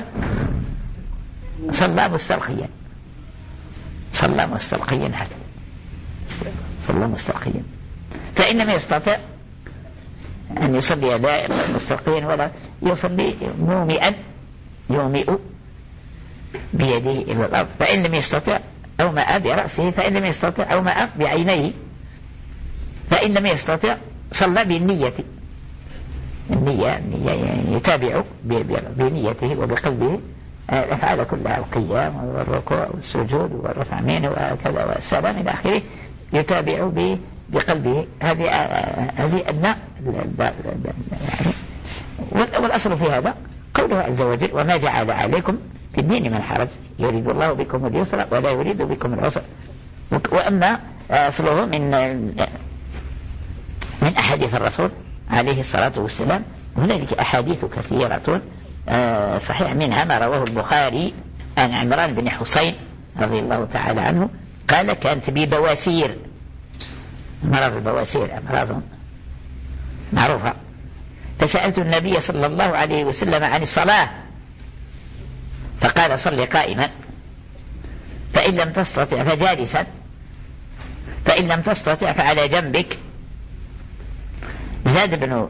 صلى مستلقيا صلى مستلقيا هذا صلى مستلقيا. فإن لم يستطع أن يصلي لا مستلقيا ولا يصلي مومئا يومئ بيده إلى الأرض، فإن لم يستطع أومأ برأسه، فإن لم يستطع أومأ بعينيه، فإن لم يستطع صلى بالنية النية يعني يتابع بنيته وبقلبه الأفعال كلها، القيام والركوع والسجود والرفع منه وكذا والسلام إلى آخره، يتابع بقلبه. هذه هذه أدنى يعني. والأصل في هذا قوله عز وجل وما جعل عليكم في الدين من حرج يريد الله بكم اليسر ولا يريد بكم العسر. وأما أصله من من أحاديث الرسول عليه الصلاة والسلام، هنالك أحاديث كثيرة صحيح، منها ما رواه البخاري عن عمران بن حسين رضي الله تعالى عنه قال كانت بي بواسير. مرض البواسير أمراض معروفة، فسألت النبي صلى الله عليه وسلم عن الصلاة فقال صل قائما، فإن لم تستطع فجالسا، فإن لم تستطع فعلى جنبك. زاد بن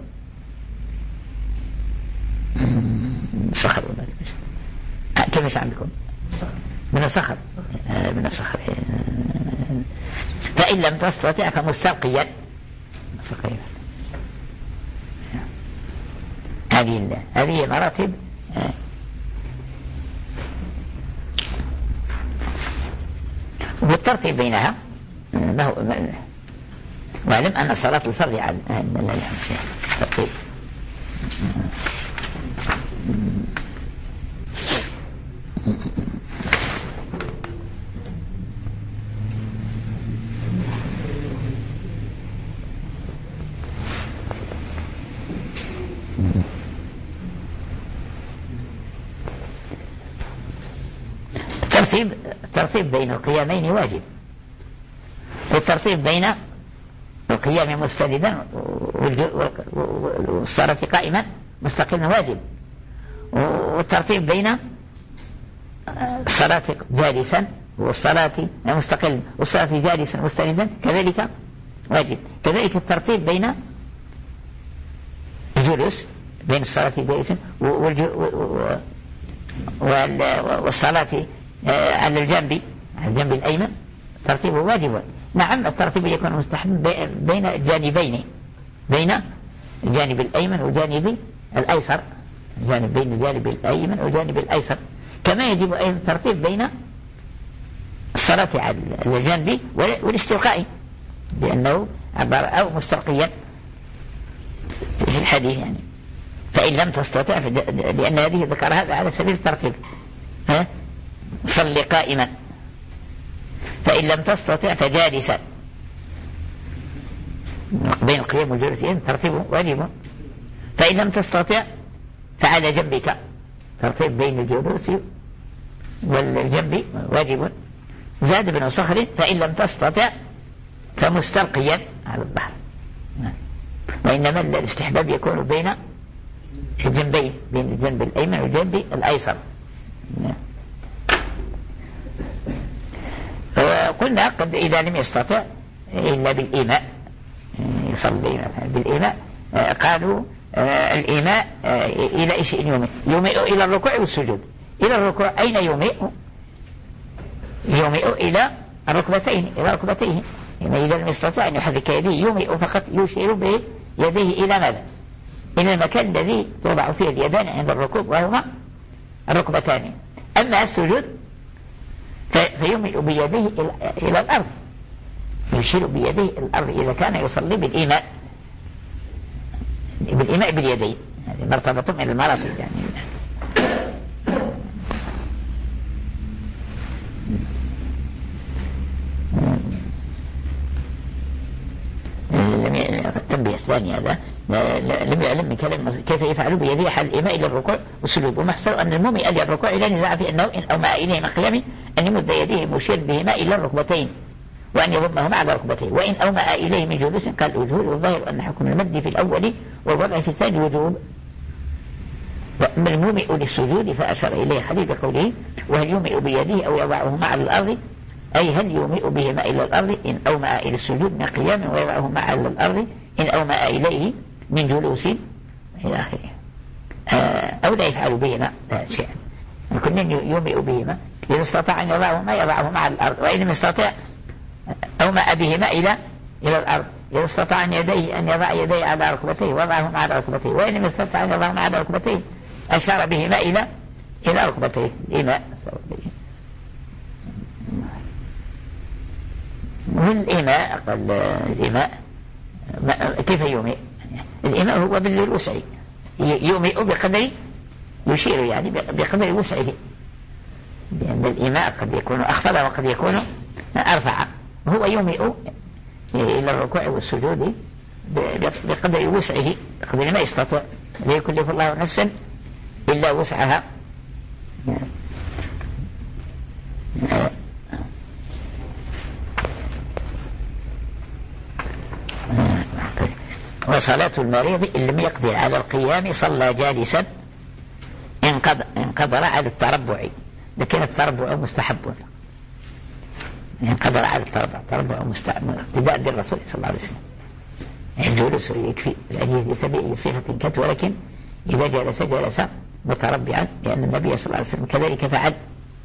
صخر كيف عندكم من صخر من صخر فإن لم تستطع فمستلقيا. هذه هذه مراتب. والترتيب بينها ما هو واعلم أن صلاة الفرض على الترتيب الترتيب الترتيب بين القيامين واجب، والترتيب بين القيام مستندا والصلاة قائما مستقلا واجب، والترتيب بين الصلاة جالسا والصلاة مستقلا والصلاة جالسا مستندا كذلك واجب. كذلك الترتيب بين الجلوس بين الصلاة جالسا والصلاة على الجنب على الجنب الأيمن ترتيبه واجب. نعم الترتيب يكون مستحب بين الجانبين بين الجانب الأيمن وجانب الأيسر جانب بين الجانب الأيمن وجانب الأيسر. كما يجب أيضا الترتيب بين الصلاة على الجنب والاستلقاء لأنه عبارة أو مستلقيا في الحديث يعني. فإن لم تستطع لأن هذه ذكر هذا على سبيل الترتيب ها صل قائما فإن لم تستطع فجالسا بين القيام والجلوس ترتيبه واجب. فإن لم تستطع فعلى جنبك ترتيب بين الجلوس والجنب واجب. زاد بن صخر فإن لم تستطع فمستلقيا على الظهر. وإنما الاستحباب يكون بين الجنبين بين الجنب الأيمن والجنب الأيسر. وقلنا قد إذا لم يستطع إلا بالإيماء يصلي بالإيماء قالوا الإيماء إلى إيش يومئ يومئ إلى الركوع والسجود. إلى الركوع أين يومئ؟ يومئ إلى الركبتين إلى ركبتيه. يعني إذا لم يستطع أن يحرك يديه يومئ فقط يشير به يديه إلى ماذا؟ إلى المكان الذي توضع فيه اليدان عند الركوب وهما الركبتان. أما السجود فيومئ بيديه إلى الأرض يشير بيديه إلى الأرض إذا كان يصلي بالإيماء بالإيماء باليدين. هذه مرتبة من المراتب يعني. التنبيه الثاني هذا لم يعلم من كلام كيف يفعل بيديه حال الإيماء إلى الركوع والسجود. ومحصل أن المومئ إلى الركوع لا نزاع في أنه إن أومأ إليه من قيامه أن يمد يديه مشير بهما إلى الركبتين وأن يضمهما على ركبتيه. وإن أومأ إليه من جلوس قال وجوب. والظاهر أن حكم المد في الأول والوضع في الثاني وجوب. وأما المومئ للسجود فأشار إليه خليل بقوله وهل يومئ بيديه أو يضعهما على الأرض أي هل يومئ بهما إلى الأرض إن أومأ إلى السجود من قيام ويضعهما على الأرض إن أومأ إليه من جلوس إلى آخره. أو لا يفعل بهما شيئا. كل يومئ بهما إذا استطاع أن يضعهما يضعهما على الأرض وإن لم يستطع أومأ بهما إلى إلى الأرض. إذا استطاع أن يديه أن يضع يديه على ركبتيه وضعهما على ركبتيه وإن لم يستطع أن يضعهما على ركبتيه أشار بهما إلى إلى ركبتيه الإيماء. والإيماء قال الإيماء كيف يومئ؟ الإيماء هو بالوسع يومئ بقدر يشير يعني بقدر وسعه لأن الإيماء قد يكون أخفض وقد يكون أرفع. هو يومئ إلى الركوع والسجود بقدر وسعه بقدر ما يستطيع. لا يكلف الله نفسا إلا وسعها. وصلاة المريض إن لم يقدر على القيام صلى جالسا إن قدر على التربع. لكن التربع مستحب إن قدر على التربع التربع مستحب اقتداء بالرسول صلى الله عليه وسلم. الجلوس يكفي ليس بصفة كت ولكن إذا جلس جلس متربعا لأن النبي صلى الله عليه وسلم كذلك فعل.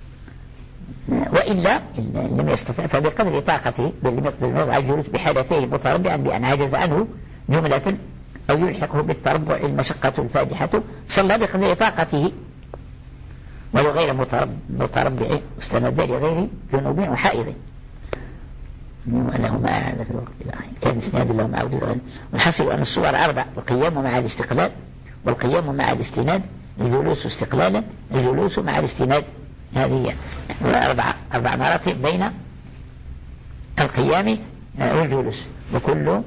وإلا إن لم يستطع فبقدر طاقته بالوضع الجلوس بحالته متربعا بأن عجز عنه جملة أو يلحقه بالتربع المشقة الفادحة صلى بقدر طاقته ولو غير متربع استند لغير جنوب وحائض ولهما هذا في الوقت الآخر كان استناد لهم عودة. والحصل أن الصور أربع: القيام مع الاستقلال والقيام مع الاستناد الجلوس استقلالا الجلوس مع الاستناد. هذه أربع أربع مراتب بين القيام والجلوس وكل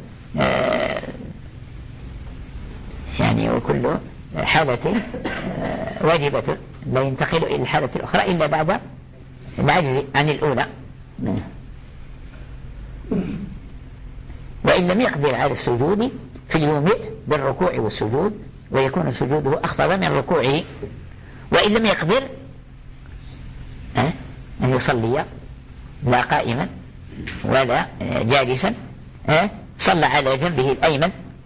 يعني وكل حالة واجبة لا ينتقل إلى الحالة الأخرى إلا بعد العجز عن الأولى. وإن لم يقدر على السجود في اليوم بالركوع والسجود ويكون سجوده أخفض من ركوعه وإن لم يقدر أه؟ أن يصلي لا قائما ولا جالسا أه؟ صلى على جنبه الأيمن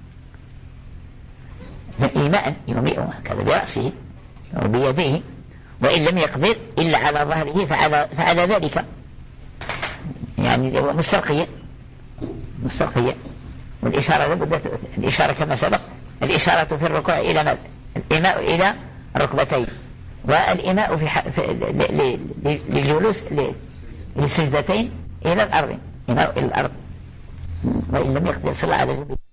إيماء يومئه كذا برأسه وبيديه، وإن لم يقدر إلا على ظهره فعلى, فعلى ذلك، يعني هو مستلقيا مستلقيا. والإشارة لابد الإشارة كما سبق، الإشارة في الركوع إلى ماذا؟ الإيماء إلى ركبتين، والإيماء في, ح... في للجلوس للسجدتين إلى الأرض، إيماء إلى الأرض. وإن لم يقدر صلى على جنبه